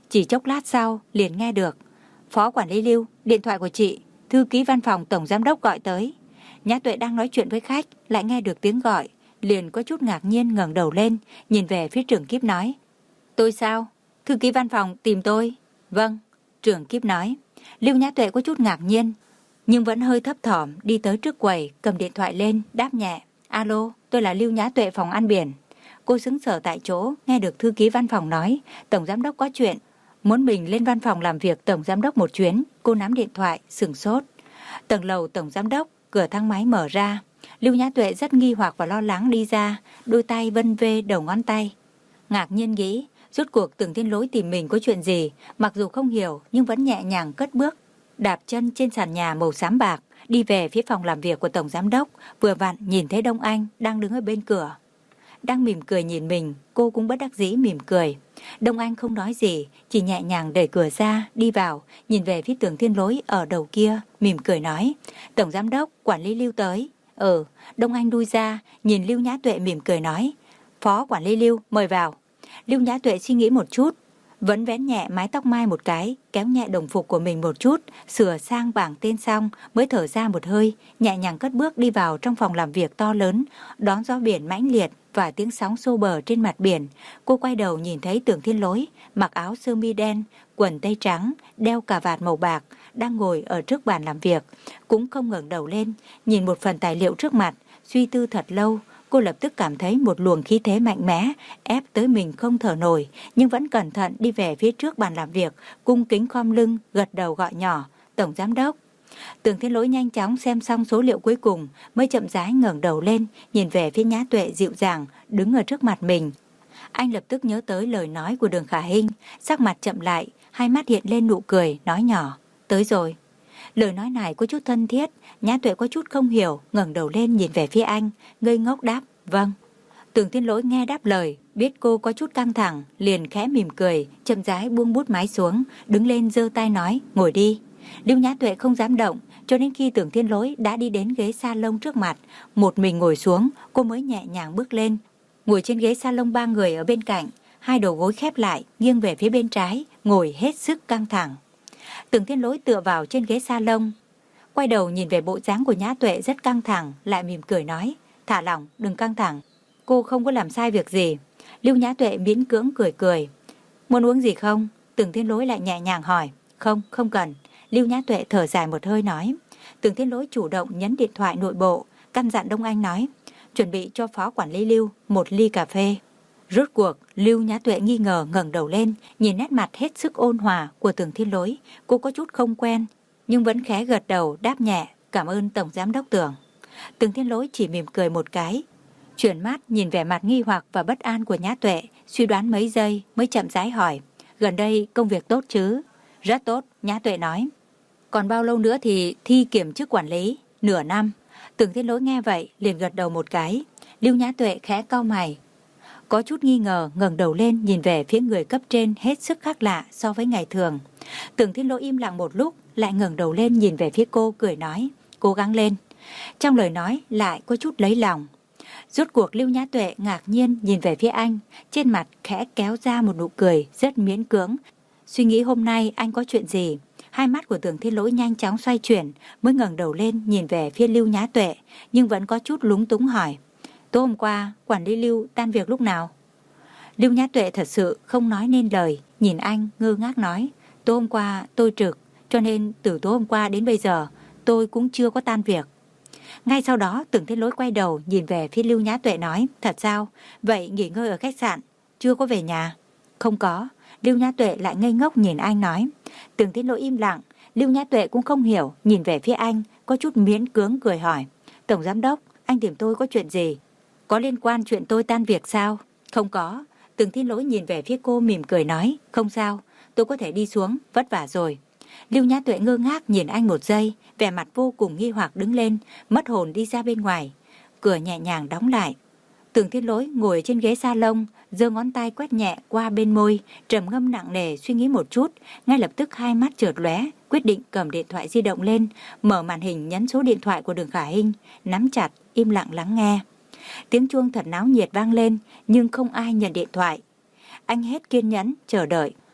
Chỉ chốc lát sau liền nghe được: Phó quản lý Lưu, điện thoại của chị, thư ký văn phòng tổng giám đốc gọi tới. Nhã Tuệ đang nói chuyện với khách, lại nghe được tiếng gọi, liền có chút ngạc nhiên ngẩng đầu lên, nhìn về phía trưởng kíp nói: Tôi sao? Thư ký văn phòng tìm tôi. Vâng, trưởng kíp nói. Lưu Nhã Tuệ có chút ngạc nhiên, nhưng vẫn hơi thấp thỏm đi tới trước quầy, cầm điện thoại lên, đáp nhẹ: Alo, tôi là Lưu Nhã Tuệ, phòng ăn biển. Cô sững sờ tại chỗ, nghe được thư ký văn phòng nói tổng giám đốc có chuyện, muốn mình lên văn phòng làm việc tổng giám đốc một chuyến. Cô nắm điện thoại, sửng sốt. Tầng lầu tổng giám đốc, cửa thang máy mở ra. Lưu Nhã Tuệ rất nghi hoặc và lo lắng đi ra, đôi tay vân vê đầu ngón tay. Ngạc nhiên nghĩ, rốt cuộc Tưởng Thiên Lỗi tìm mình có chuyện gì, mặc dù không hiểu nhưng vẫn nhẹ nhàng cất bước, đạp chân trên sàn nhà màu xám bạc, đi về phía phòng làm việc của tổng giám đốc. Vừa vặn nhìn thấy Đông Anh đang đứng ở bên cửa, đang mỉm cười nhìn mình. Cô cũng bất đắc dĩ mỉm cười. Đông Anh không nói gì, chỉ nhẹ nhàng đẩy cửa ra, đi vào, nhìn về phía Tưởng Thiên Lỗi ở đầu kia, mỉm cười nói: Tổng giám đốc, quản lý Lưu tới. Ừ. Đông Anh đuôi ra, nhìn Lưu Nhã Tuệ mỉm cười nói: Phó quản lý Lưu, mời vào. Lưu Nhã Tuệ suy nghĩ một chút, vẫn vén nhẹ mái tóc mai một cái, kéo nhẹ đồng phục của mình một chút, sửa sang bảng tên xong mới thở ra một hơi, nhẹ nhàng cất bước đi vào trong phòng làm việc to lớn, đón gió biển mãnh liệt và tiếng sóng xô bờ trên mặt biển. Cô quay đầu nhìn thấy Tưởng Thiên Lỗi mặc áo sơ mi đen, quần tây trắng, đeo cà vạt màu bạc, đang ngồi ở trước bàn làm việc, cũng không ngẩng đầu lên, nhìn một phần tài liệu trước mặt, suy tư thật lâu. Cô lập tức cảm thấy một luồng khí thế mạnh mẽ ép tới mình không thở nổi, nhưng vẫn cẩn thận đi về phía trước bàn làm việc, cung kính khom lưng, gật đầu gọi nhỏ: Tổng giám đốc. Tưởng Thiên Lỗi nhanh chóng xem xong số liệu cuối cùng, mới chậm rãi ngẩng đầu lên, nhìn về phía Nhã Tuệ dịu dàng đứng ở trước mặt mình. Anh lập tức nhớ tới lời nói của Đường Khả Hinh, sắc mặt chậm lại, hai mắt hiện lên nụ cười, nói nhỏ: Tới rồi. Lời nói này có chút thân thiết. Nhã Tuệ có chút không hiểu, ngẩng đầu lên nhìn về phía anh, ngây ngốc đáp: Vâng. Tưởng Thiên Lỗi nghe đáp lời, biết cô có chút căng thẳng, liền khẽ mỉm cười, chậm rãi buông bút máy xuống, đứng lên giơ tay nói: Ngồi đi. Lưu Nhã Tuệ không dám động, cho đến khi Tưởng Thiên Lỗi đã đi đến ghế salon trước mặt, một mình ngồi xuống, cô mới nhẹ nhàng bước lên, ngồi trên ghế salon ba người ở bên cạnh, hai đầu gối khép lại, nghiêng về phía bên trái, ngồi hết sức căng thẳng. Tưởng Thiên Lỗi tựa vào trên ghế salon, quay đầu nhìn về bộ dáng của Nhã Tuệ rất căng thẳng, lại mỉm cười nói: Thả lỏng, đừng căng thẳng, cô không có làm sai việc gì. Lưu Nhã Tuệ miễn cưỡng cười cười. Muốn uống gì không? Tưởng Thiên Lỗi lại nhẹ nhàng hỏi. Không, không cần. Lưu Nhã Tuệ thở dài một hơi nói. Tưởng Thiên Lỗi chủ động nhấn điện thoại nội bộ, căn dặn Đông Anh nói: Chuẩn bị cho phó quản lý Lưu một ly cà phê. Rốt cuộc, Lưu Nhã Tuệ nghi ngờ ngẩng đầu lên, nhìn nét mặt hết sức ôn hòa của Tưởng Thiên Lỗi. Cô có chút không quen, nhưng vẫn khẽ gật đầu đáp nhẹ: Cảm ơn Tổng Giám đốc Tưởng. Tưởng Thiên Lỗi chỉ mỉm cười một cái, chuyển mắt nhìn vẻ mặt nghi hoặc và bất an của Nhã Tuệ, suy đoán mấy giây mới chậm rãi hỏi: Gần đây công việc tốt chứ? Rất tốt, Nhã Tuệ nói. Còn bao lâu nữa thì thi kiểm chức quản lý? Nửa năm. Tưởng Thiên Lỗi nghe vậy liền gật đầu một cái. Lưu Nhã Tuệ khẽ cau mày, có chút nghi ngờ ngẩng đầu lên nhìn về phía người cấp trên hết sức khác lạ so với ngày thường. Tưởng Thiên Lỗi im lặng một lúc, lại ngẩng đầu lên nhìn về phía cô, cười nói: Cố gắng lên. Trong lời nói lại có chút lấy lòng. Rốt cuộc Lưu Nhã Tuệ ngạc nhiên nhìn về phía anh, trên mặt khẽ kéo ra một nụ cười rất miễn cưỡng, suy nghĩ hôm nay anh có chuyện gì. Hai mắt của Tưởng Thiên Lỗi nhanh chóng xoay chuyển, mới ngẩng đầu lên nhìn về phía Lưu Nhã Tuệ, nhưng vẫn có chút lúng túng hỏi: Tối hôm qua quản lý Lưu tan việc lúc nào? Lưu Nhã Tuệ thật sự không nói nên lời, nhìn anh ngơ ngác nói: Tối hôm qua tôi trực, cho nên từ tối hôm qua đến bây giờ tôi cũng chưa có tan việc. Ngay sau đó Tưởng Thiên Lỗi quay đầu nhìn về phía Lưu Nhã Tuệ nói: Thật sao? Vậy nghỉ ngơi ở khách sạn, chưa có về nhà? Không có. Lưu Nhã Tuệ lại ngây ngốc nhìn anh nói. Tưởng Thiên Lỗi im lặng. Lưu Nhã Tuệ cũng không hiểu, nhìn về phía anh, có chút miễn cưỡng cười hỏi: Tổng Giám đốc, anh tìm tôi có chuyện gì? Có liên quan chuyện tôi tan việc sao? Không có. Tưởng Thiên Lỗi nhìn về phía cô mỉm cười nói: Không sao, tôi có thể đi xuống, vất vả rồi. Lưu Nhã Tuệ ngơ ngác nhìn anh một giây, vẻ mặt vô cùng nghi hoặc đứng lên, mất hồn đi ra bên ngoài. Cửa nhẹ nhàng đóng lại. Tưởng Thiên Lỗi ngồi trên ghế salon, giơ ngón tay quét nhẹ qua bên môi, trầm ngâm nặng nề suy nghĩ một chút, ngay lập tức hai mắt chợt lóe, quyết định cầm điện thoại di động lên, mở màn hình nhấn số điện thoại của Đường Khả Hinh, nắm chặt, im lặng lắng nghe. Tiếng chuông thật náo nhiệt vang lên, nhưng không ai nhận điện thoại. Anh hết kiên nhẫn chờ đợi.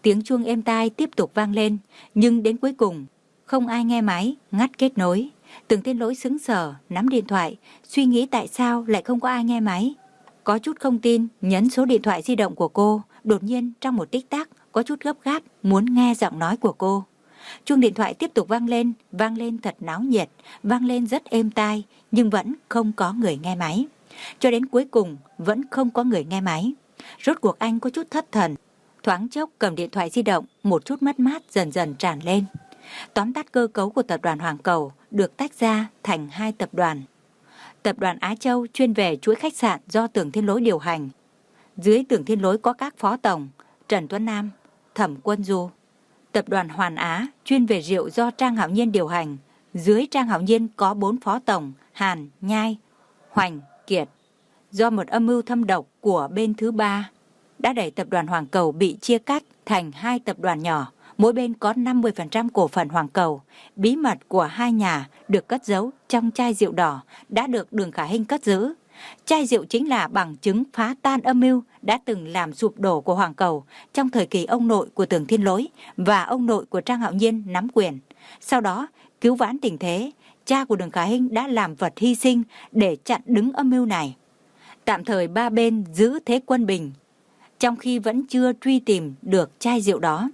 Tiếng chuông êm tai tiếp tục vang lên, nhưng đến cuối cùng, không ai nghe máy, ngắt kết nối. Tưởng Thiên Lỗi sững sờ, nắm điện thoại, suy nghĩ tại sao lại không có ai nghe máy. Có chút không tin, nhấn số điện thoại di động của cô, đột nhiên trong một tích tắc, có chút gấp gáp, muốn nghe giọng nói của cô. Chuông điện thoại tiếp tục vang lên, vang lên thật náo nhiệt, vang lên rất êm tai, nhưng vẫn không có người nghe máy. Cho đến cuối cùng, vẫn không có người nghe máy. Rốt cuộc anh có chút thất thần, thoáng chốc cầm điện thoại di động, một chút mất mát dần dần tràn lên. Tóm tắt cơ cấu của tập đoàn Hoàng Cầu được tách ra thành hai tập đoàn. Tập đoàn Á Châu chuyên về chuỗi khách sạn do Tưởng Thiên Lỗi điều hành. Dưới Tưởng Thiên Lỗi có các phó tổng Trần Tuấn Nam, Thẩm Quân Du. Tập đoàn Hoàn Á chuyên về rượu do Trang Hạo Nhiên điều hành. Dưới Trang Hạo Nhiên có bốn phó tổng Hàn, Nhai, Hoành, Kiệt. Do một âm mưu thâm độc của bên thứ ba đã đẩy tập đoàn Hoàng Cầu bị chia cắt thành hai tập đoàn nhỏ. Mỗi bên có năm mươi phần trăm cổ phần Hoàng Cầu. Bí mật của hai nhà được cất giấu trong chai rượu đỏ đã được Đường Khả Hinh cất giữ. Chai rượu chính là bằng chứng phá tan âm mưu đã từng làm sụp đổ của Hoàng Cầu trong thời kỳ ông nội của Tưởng Thiên Lỗi và ông nội của Trang Hạo Nhiên nắm quyền. Sau đó, cứu vãn tình thế, cha của Đường Khả Hinh đã làm vật hy sinh để chặn đứng âm mưu này. Tạm thời ba bên giữ thế quân bình, trong khi vẫn chưa truy tìm được chai rượu đó.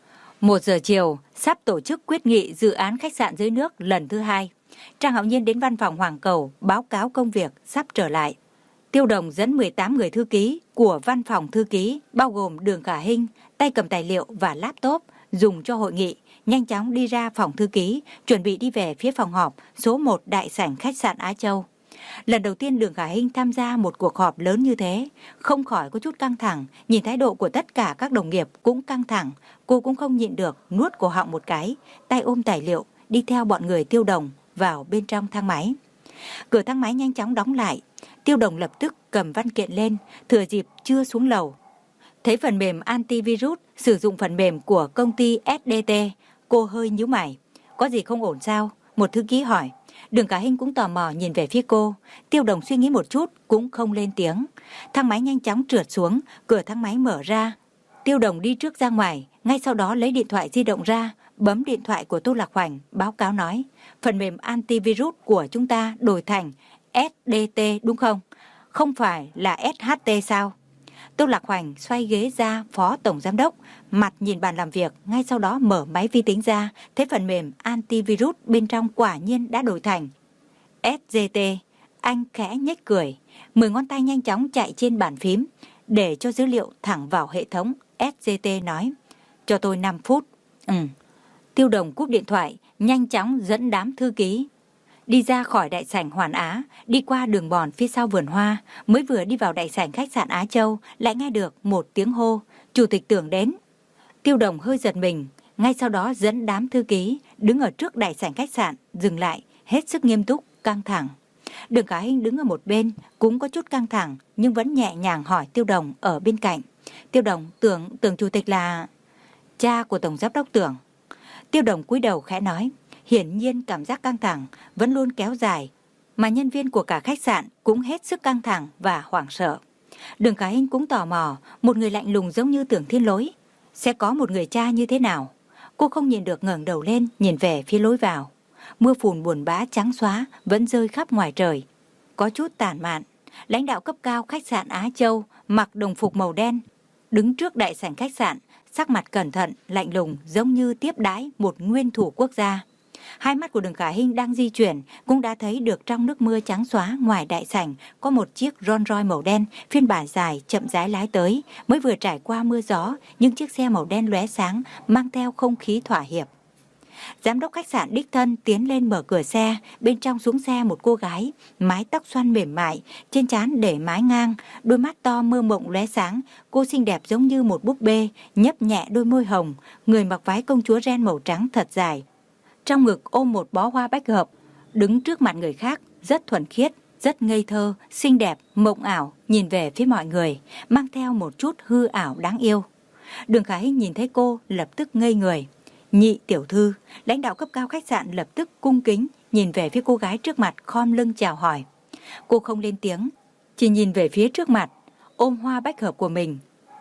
Một giờ chiều, sắp tổ chức quyết nghị dự án khách sạn dưới nước lần thứ hai. Trang Hạo Nhiên đến văn phòng Hoàng Cầu báo cáo công việc sắp trở lại. Tiêu Đồng dẫn mười tám người thư ký của văn phòng thư ký, bao gồm Đường Khả Hinh, tay cầm tài liệu và laptop dùng cho hội nghị, nhanh chóng đi ra phòng thư ký, chuẩn bị đi về phía phòng họp số một đại sảnh khách sạn Á Châu. Lần đầu tiên Đường Khả Hinh tham gia một cuộc họp lớn như thế, không khỏi có chút căng thẳng, nhìn thái độ của tất cả các đồng nghiệp cũng căng thẳng, cô cũng không nhịn được, nuốt cổ họng một cái, tay ôm tài liệu, đi theo bọn người Tiêu Đồng vào bên trong thang máy. Cửa thang máy nhanh chóng đóng lại, Tiêu Đồng lập tức cầm văn kiện lên, thừa dịp chưa xuống lầu. Thấy phần mềm antivirus sử dụng phần mềm của công ty ét đê tê, cô hơi nhíu mày. Có gì không ổn sao? Một thư ký hỏi. Đường Khả Hinh cũng tò mò nhìn về phía cô. Tiêu Đồng suy nghĩ một chút cũng không lên tiếng. Thang máy nhanh chóng trượt xuống, cửa thang máy mở ra. Tiêu Đồng đi trước ra ngoài, ngay sau đó lấy điện thoại di động ra, bấm điện thoại của Tô Lạc Hoành, báo cáo nói, phần mềm antivirus của chúng ta đổi thành ét đê tê đúng không? Không phải là ét hát tê sao? Tô Lạc Hoành xoay ghế ra phó tổng giám đốc, mặt nhìn bàn làm việc, ngay sau đó mở máy vi tính ra, thấy phần mềm antivirus bên trong quả nhiên đã đổi thành ét giê tê. Anh khẽ nhếch cười, mười ngón tay nhanh chóng chạy trên bàn phím, để cho dữ liệu thẳng vào hệ thống. ét giê tê nói, cho tôi năm phút. Ừ. Tiêu Đồng cúp điện thoại, nhanh chóng dẫn đám thư ký đi ra khỏi đại sảnh Hoàn Á, đi qua đường mòn phía sau vườn hoa. Mới vừa đi vào đại sảnh khách sạn Á Châu, lại nghe được một tiếng hô, chủ tịch Tưởng đến. Tiêu Đồng hơi giật mình, ngay sau đó dẫn đám thư ký đứng ở trước đại sảnh khách sạn, dừng lại, hết sức nghiêm túc, căng thẳng. Đường Khả Hinh đứng ở một bên, cũng có chút căng thẳng, nhưng vẫn nhẹ nhàng hỏi Tiêu Đồng ở bên cạnh. Tiêu Đồng, Tưởng, Tưởng chủ tịch là cha của tổng giám đốc Tưởng. Tiêu Đồng cúi đầu khẽ nói, hiển nhiên cảm giác căng thẳng vẫn luôn kéo dài, mà nhân viên của cả khách sạn cũng hết sức căng thẳng và hoảng sợ. Đường Khả Hinh cũng tò mò, một người lạnh lùng giống như Tưởng Thiên Lỗi sẽ có một người cha như thế nào. Cô không nhìn được, ngẩng đầu lên nhìn về phía lối vào. Mưa phùn buồn bã trắng xóa vẫn rơi khắp ngoài trời, có chút tản mạn. Lãnh đạo cấp cao khách sạn Á Châu mặc đồng phục màu đen, đứng trước đại sảnh khách sạn, sắc mặt cẩn thận, lạnh lùng giống như tiếp đãi một nguyên thủ quốc gia. Hai mắt của Đường Khả Hinh đang di chuyển, cũng đã thấy được trong nước mưa trắng xóa ngoài đại sảnh có một chiếc Rolls Royce màu đen, phiên bản dài chậm rãi lái tới, mới vừa trải qua mưa gió, nhưng chiếc xe màu đen lóe sáng, mang theo không khí thỏa hiệp. Giám đốc khách sạn đích thân tiến lên mở cửa xe, bên trong xuống xe một cô gái, mái tóc xoăn mềm mại, trên trán để mái ngang, đôi mắt to mơ mộng lóe sáng, cô xinh đẹp giống như một búp bê, nhấp nhẹ đôi môi hồng, người mặc váy công chúa ren màu trắng thật dài. Trong ngực ôm một bó hoa bách hợp, đứng trước mặt người khác, rất thuần khiết, rất ngây thơ, xinh đẹp, mộng ảo, nhìn về phía mọi người, mang theo một chút hư ảo đáng yêu. Đường Khả Hinh nhìn thấy cô, lập tức ngây người. Nhị tiểu thư, lãnh đạo cấp cao khách sạn lập tức cung kính, nhìn về phía cô gái trước mặt, khom lưng chào hỏi. Cô không lên tiếng, chỉ nhìn về phía trước mặt, ôm hoa bách hợp của mình,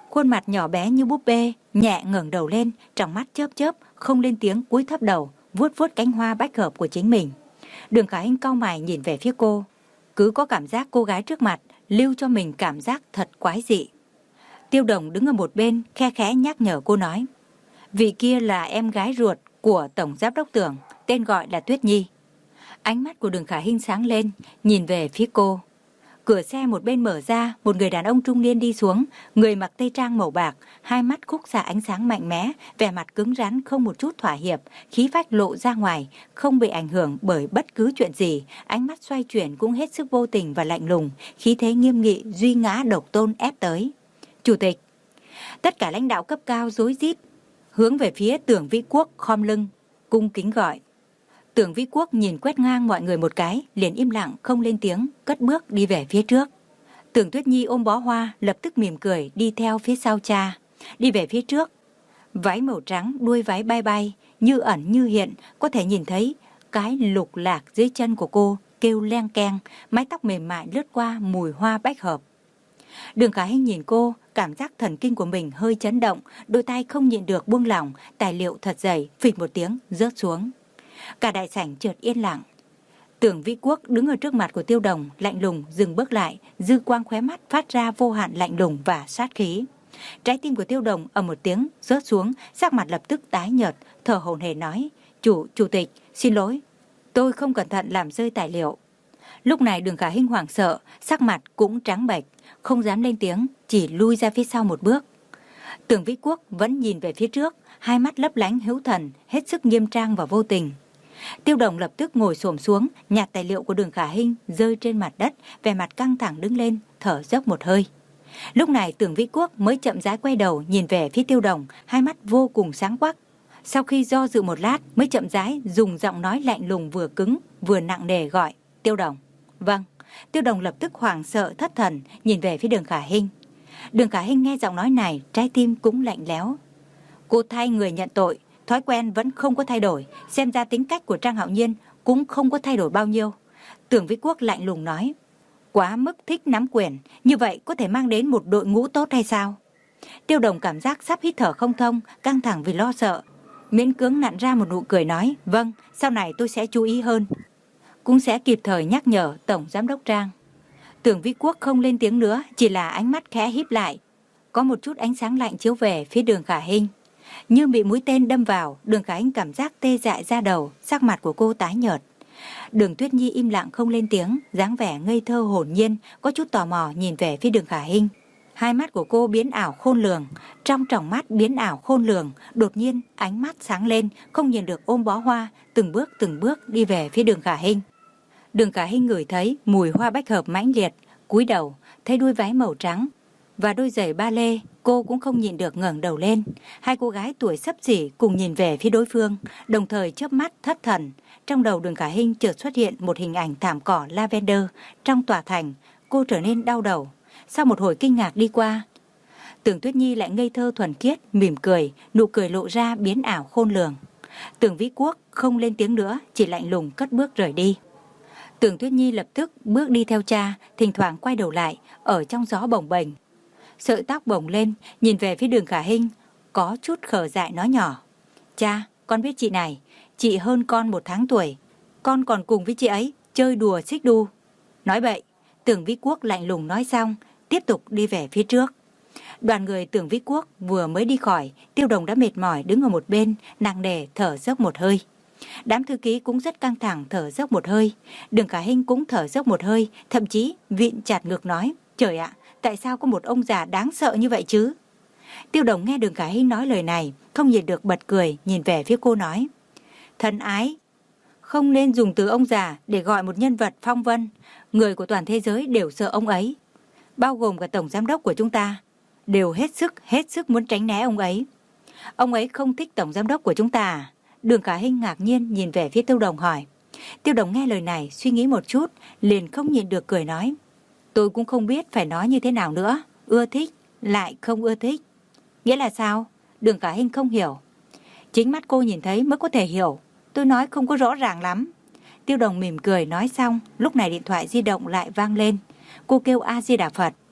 Khuôn mặt nhỏ bé như búp bê, nhẹ ngẩng đầu lên, trong mắt chớp chớp, không lên tiếng, cúi thấp đầu, vuốt vuốt cánh hoa bách hợp của chính mình. Đường Khả Hinh cau mày nhìn về phía cô, cứ có cảm giác cô gái trước mặt lưu cho mình cảm giác thật quái dị. Tiêu Đồng đứng ở một bên, khe khẽ nhắc nhở cô nói, vị kia là em gái ruột của Tổng Giám đốc Tưởng, tên gọi là Tuyết Nhi. Ánh mắt của Đường Khả Hinh sáng lên, nhìn về phía cô. Cửa xe một bên mở ra, một người đàn ông trung niên đi xuống, người mặc tây trang màu bạc, hai mắt khúc xạ ánh sáng mạnh mẽ, vẻ mặt cứng rắn không một chút thỏa hiệp, khí phách lộ ra ngoài, không bị ảnh hưởng bởi bất cứ chuyện gì, ánh mắt xoay chuyển cũng hết sức vô tình và lạnh lùng, khí thế nghiêm nghị, duy ngã độc tôn ép tới. Chủ tịch. Tất cả lãnh đạo cấp cao rối rít, hướng về phía Tưởng Vĩ Quốc khom lưng, cung kính gọi. Tưởng Vĩ Quốc nhìn quét ngang mọi người một cái, liền im lặng không lên tiếng, cất bước đi về phía trước. Tưởng Tuyết Nhi ôm bó hoa, lập tức mỉm cười đi theo phía sau cha, đi về phía trước. Váy màu trắng, đuôi váy bay bay, như ẩn như hiện, có thể nhìn thấy cái lục lạc dưới chân của cô kêu leng keng, mái tóc mềm mại lướt qua mùi hoa bách hợp. Đường Khả Hinh nhìn cô, cảm giác thần kinh của mình hơi chấn động, đôi tay không nhịn được buông lỏng, tài liệu thật dày, phịch một tiếng rớt xuống. Cả đại sảnh chợt yên lặng. Tưởng Vĩ Quốc đứng ở trước mặt của Tiêu Đồng, lạnh lùng dừng bước lại, dư quang khóe mắt phát ra vô hạn lạnh lùng và sát khí. Trái tim của Tiêu Đồng ầm một tiếng rớt xuống, sắc mặt lập tức tái nhợt, thở hổn hển nói: "Chủ, chủ tịch, xin lỗi, tôi không cẩn thận làm rơi tài liệu." Lúc này Đường Khả Hinh hoảng sợ, sắc mặt cũng trắng bệch, không dám lên tiếng, chỉ lui ra phía sau một bước. Tưởng Vĩ Quốc vẫn nhìn về phía trước, hai mắt lấp lánh hữu thần, hết sức nghiêm trang và vô tình. Tiêu Đồng lập tức ngồi xổm xuống, nhặt tài liệu của Đường Khả Hinh rơi trên mặt đất, vẻ mặt căng thẳng đứng lên, thở dốc một hơi. Lúc này Tưởng Vĩ Quốc mới chậm rãi quay đầu nhìn về phía Tiêu Đồng, hai mắt vô cùng sáng quắc. Sau khi do dự một lát mới chậm rãi dùng giọng nói lạnh lùng vừa cứng vừa nặng nề gọi: "Tiêu Đồng." "Vâng." Tiêu Đồng lập tức hoảng sợ thất thần nhìn về phía Đường Khả Hinh. Đường Khả Hinh nghe giọng nói này, trái tim cũng lạnh lẽo. Cô thay người nhận tội, thói quen vẫn không có thay đổi, xem ra tính cách của Trang Hạo Nhiên cũng không có thay đổi bao nhiêu. Tưởng Vĩ Quốc lạnh lùng nói: "Quá mức thích nắm quyền, như vậy có thể mang đến một đội ngũ tốt hay sao?" Tiêu Đồng cảm giác sắp hít thở không thông, căng thẳng vì lo sợ, miễn cưỡng nặn ra một nụ cười nói: "Vâng, sau này tôi sẽ chú ý hơn, cũng sẽ kịp thời nhắc nhở Tổng Giám đốc Trang." Tưởng Vĩ Quốc không lên tiếng nữa, chỉ là ánh mắt khẽ híp lại, có một chút ánh sáng lạnh chiếu về phía Đường Khả Hinh. Như bị mũi tên đâm vào, Đường Khả Hinh cảm giác tê dại da đầu, sắc mặt của cô tái nhợt. Đường Tuyết Nhi im lặng không lên tiếng, dáng vẻ ngây thơ hồn nhiên, có chút tò mò nhìn về phía Đường Khả Hinh. Hai mắt của cô biến ảo khôn lường, trong tròng mắt biến ảo khôn lường, đột nhiên ánh mắt sáng lên, không nhìn được ôm bó hoa, từng bước từng bước đi về phía Đường Khả Hinh. Đường Khả Hinh ngửi thấy mùi hoa bách hợp mãnh liệt, cúi đầu, thấy đuôi váy màu trắng và đôi giày ba lê, cô cũng không nhìn được ngẩng đầu lên. Hai cô gái tuổi xấp xỉ cùng nhìn về phía đối phương, đồng thời chớp mắt thất thần. Trong đầu Đường Khả Hinh chợt xuất hiện một hình ảnh thảm cỏ lavender trong tòa thành, cô trở nên đau đầu. Sau một hồi kinh ngạc đi qua, Tưởng Tuyết Nhi lại ngây thơ thuần khiết, mỉm cười, nụ cười lộ ra biến ảo khôn lường. Tưởng Vĩ Quốc không lên tiếng nữa, chỉ lạnh lùng cất bước rời đi. Tưởng Tuyết Nhi lập tức bước đi theo cha, thỉnh thoảng quay đầu lại, ở trong gió bồng bềnh, sợi tóc bồng lên, nhìn về phía Đường Khả Hinh, có chút khờ dại nói nhỏ: "Cha, con biết chị này, chị hơn con một tháng tuổi, con còn cùng với chị ấy chơi đùa xích đu." "Nói bậy." Tưởng Vĩ Quốc lạnh lùng nói xong, tiếp tục đi về phía trước. Đoàn người Tưởng Vĩ Quốc vừa mới đi khỏi, Tiêu Đồng đã mệt mỏi đứng ở một bên, nặng nề thở dốc một hơi. Đám thư ký cũng rất căng thẳng thở dốc một hơi. Đường Khả Hinh cũng thở dốc một hơi, thậm chí vịn chặt ngực nói: "Trời ạ, tại sao có một ông già đáng sợ như vậy chứ?" Tiêu Đồng nghe Đường Khả Hinh nói lời này, không nhìn được bật cười, nhìn về phía cô nói: "Thân ái, không nên dùng từ ông già để gọi một nhân vật phong vân. Người của toàn thế giới đều sợ ông ấy, bao gồm cả Tổng Giám đốc của chúng ta, đều hết sức, hết sức muốn tránh né ông ấy. Ông ấy không thích Tổng Giám đốc của chúng ta à?" Đường Khả Hinh ngạc nhiên nhìn về phía Tiêu Đồng hỏi. Tiêu Đồng nghe lời này suy nghĩ một chút, liền không nhịn được cười nói: "Tôi cũng không biết phải nói như thế nào nữa, ưa thích, lại không ưa thích." "Nghĩa là sao?" Đường Khả Hinh không hiểu. "Chính mắt cô nhìn thấy mới có thể hiểu, tôi nói không có rõ ràng lắm." Tiêu Đồng mỉm cười nói xong, lúc này điện thoại di động lại vang lên. Cô kêu A Di Đà Phật.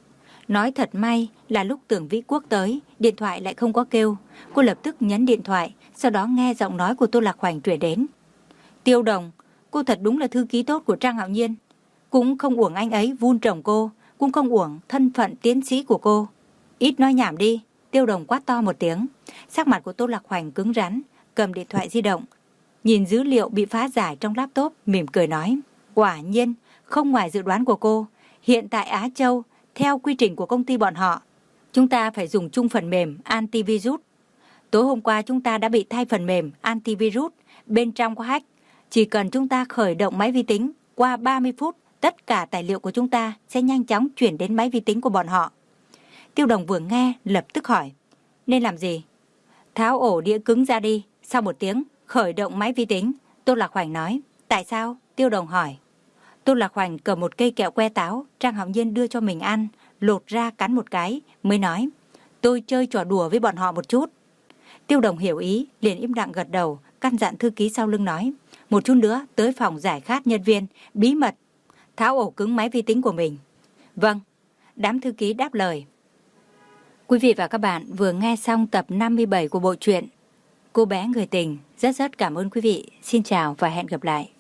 Nói thật may là lúc Tưởng Vĩ Quốc tới, điện thoại lại không có kêu. Cô lập tức nhấn điện thoại, sau đó nghe giọng nói của Tô Lạc Hoành truyền đến. Tiêu Đồng, cô thật đúng là thư ký tốt của Trang Hạo Nhiên. Cũng không uổng anh ấy vun trồng cô, cũng không uổng thân phận tiến sĩ của cô. Ít nói nhảm đi, Tiêu Đồng quát to một tiếng. Sắc mặt của Tô Lạc Hoành cứng rắn, cầm điện thoại di động, nhìn dữ liệu bị phá giải trong laptop, mỉm cười nói. Quả nhiên, không ngoài dự đoán của cô, hiện tại Á Châu, theo quy trình của công ty bọn họ, chúng ta phải dùng chung phần mềm antivirus. Tối hôm qua chúng ta đã bị thay phần mềm antivirus, bên trong có hack. Chỉ cần chúng ta khởi động máy vi tính, qua ba mươi phút, tất cả tài liệu của chúng ta sẽ nhanh chóng chuyển đến máy vi tính của bọn họ. Tiêu Đồng vừa nghe, lập tức hỏi. Nên làm gì? Tháo ổ đĩa cứng ra đi. Sau một tiếng, khởi động máy vi tính. Tô Lạc Hoành nói. Tại sao? Tiêu Đồng hỏi. Tô Lạc Hoành cầm một cây kẹo que táo, Trang Hạo Nhiên đưa cho mình ăn, lột ra cắn một cái, mới nói. Tôi chơi trò đùa với bọn họ một chút. Tiêu Đồng hiểu ý, liền im lặng gật đầu, căn dặn thư ký sau lưng nói. Một chút nữa tới phòng giải khát nhân viên, bí mật tháo ổ cứng máy vi tính của mình. Vâng, đám thư ký đáp lời. Quý vị và các bạn vừa nghe xong tập năm mươi bảy của bộ truyện Cô bé người tình. Rất rất cảm ơn quý vị. Xin chào và hẹn gặp lại.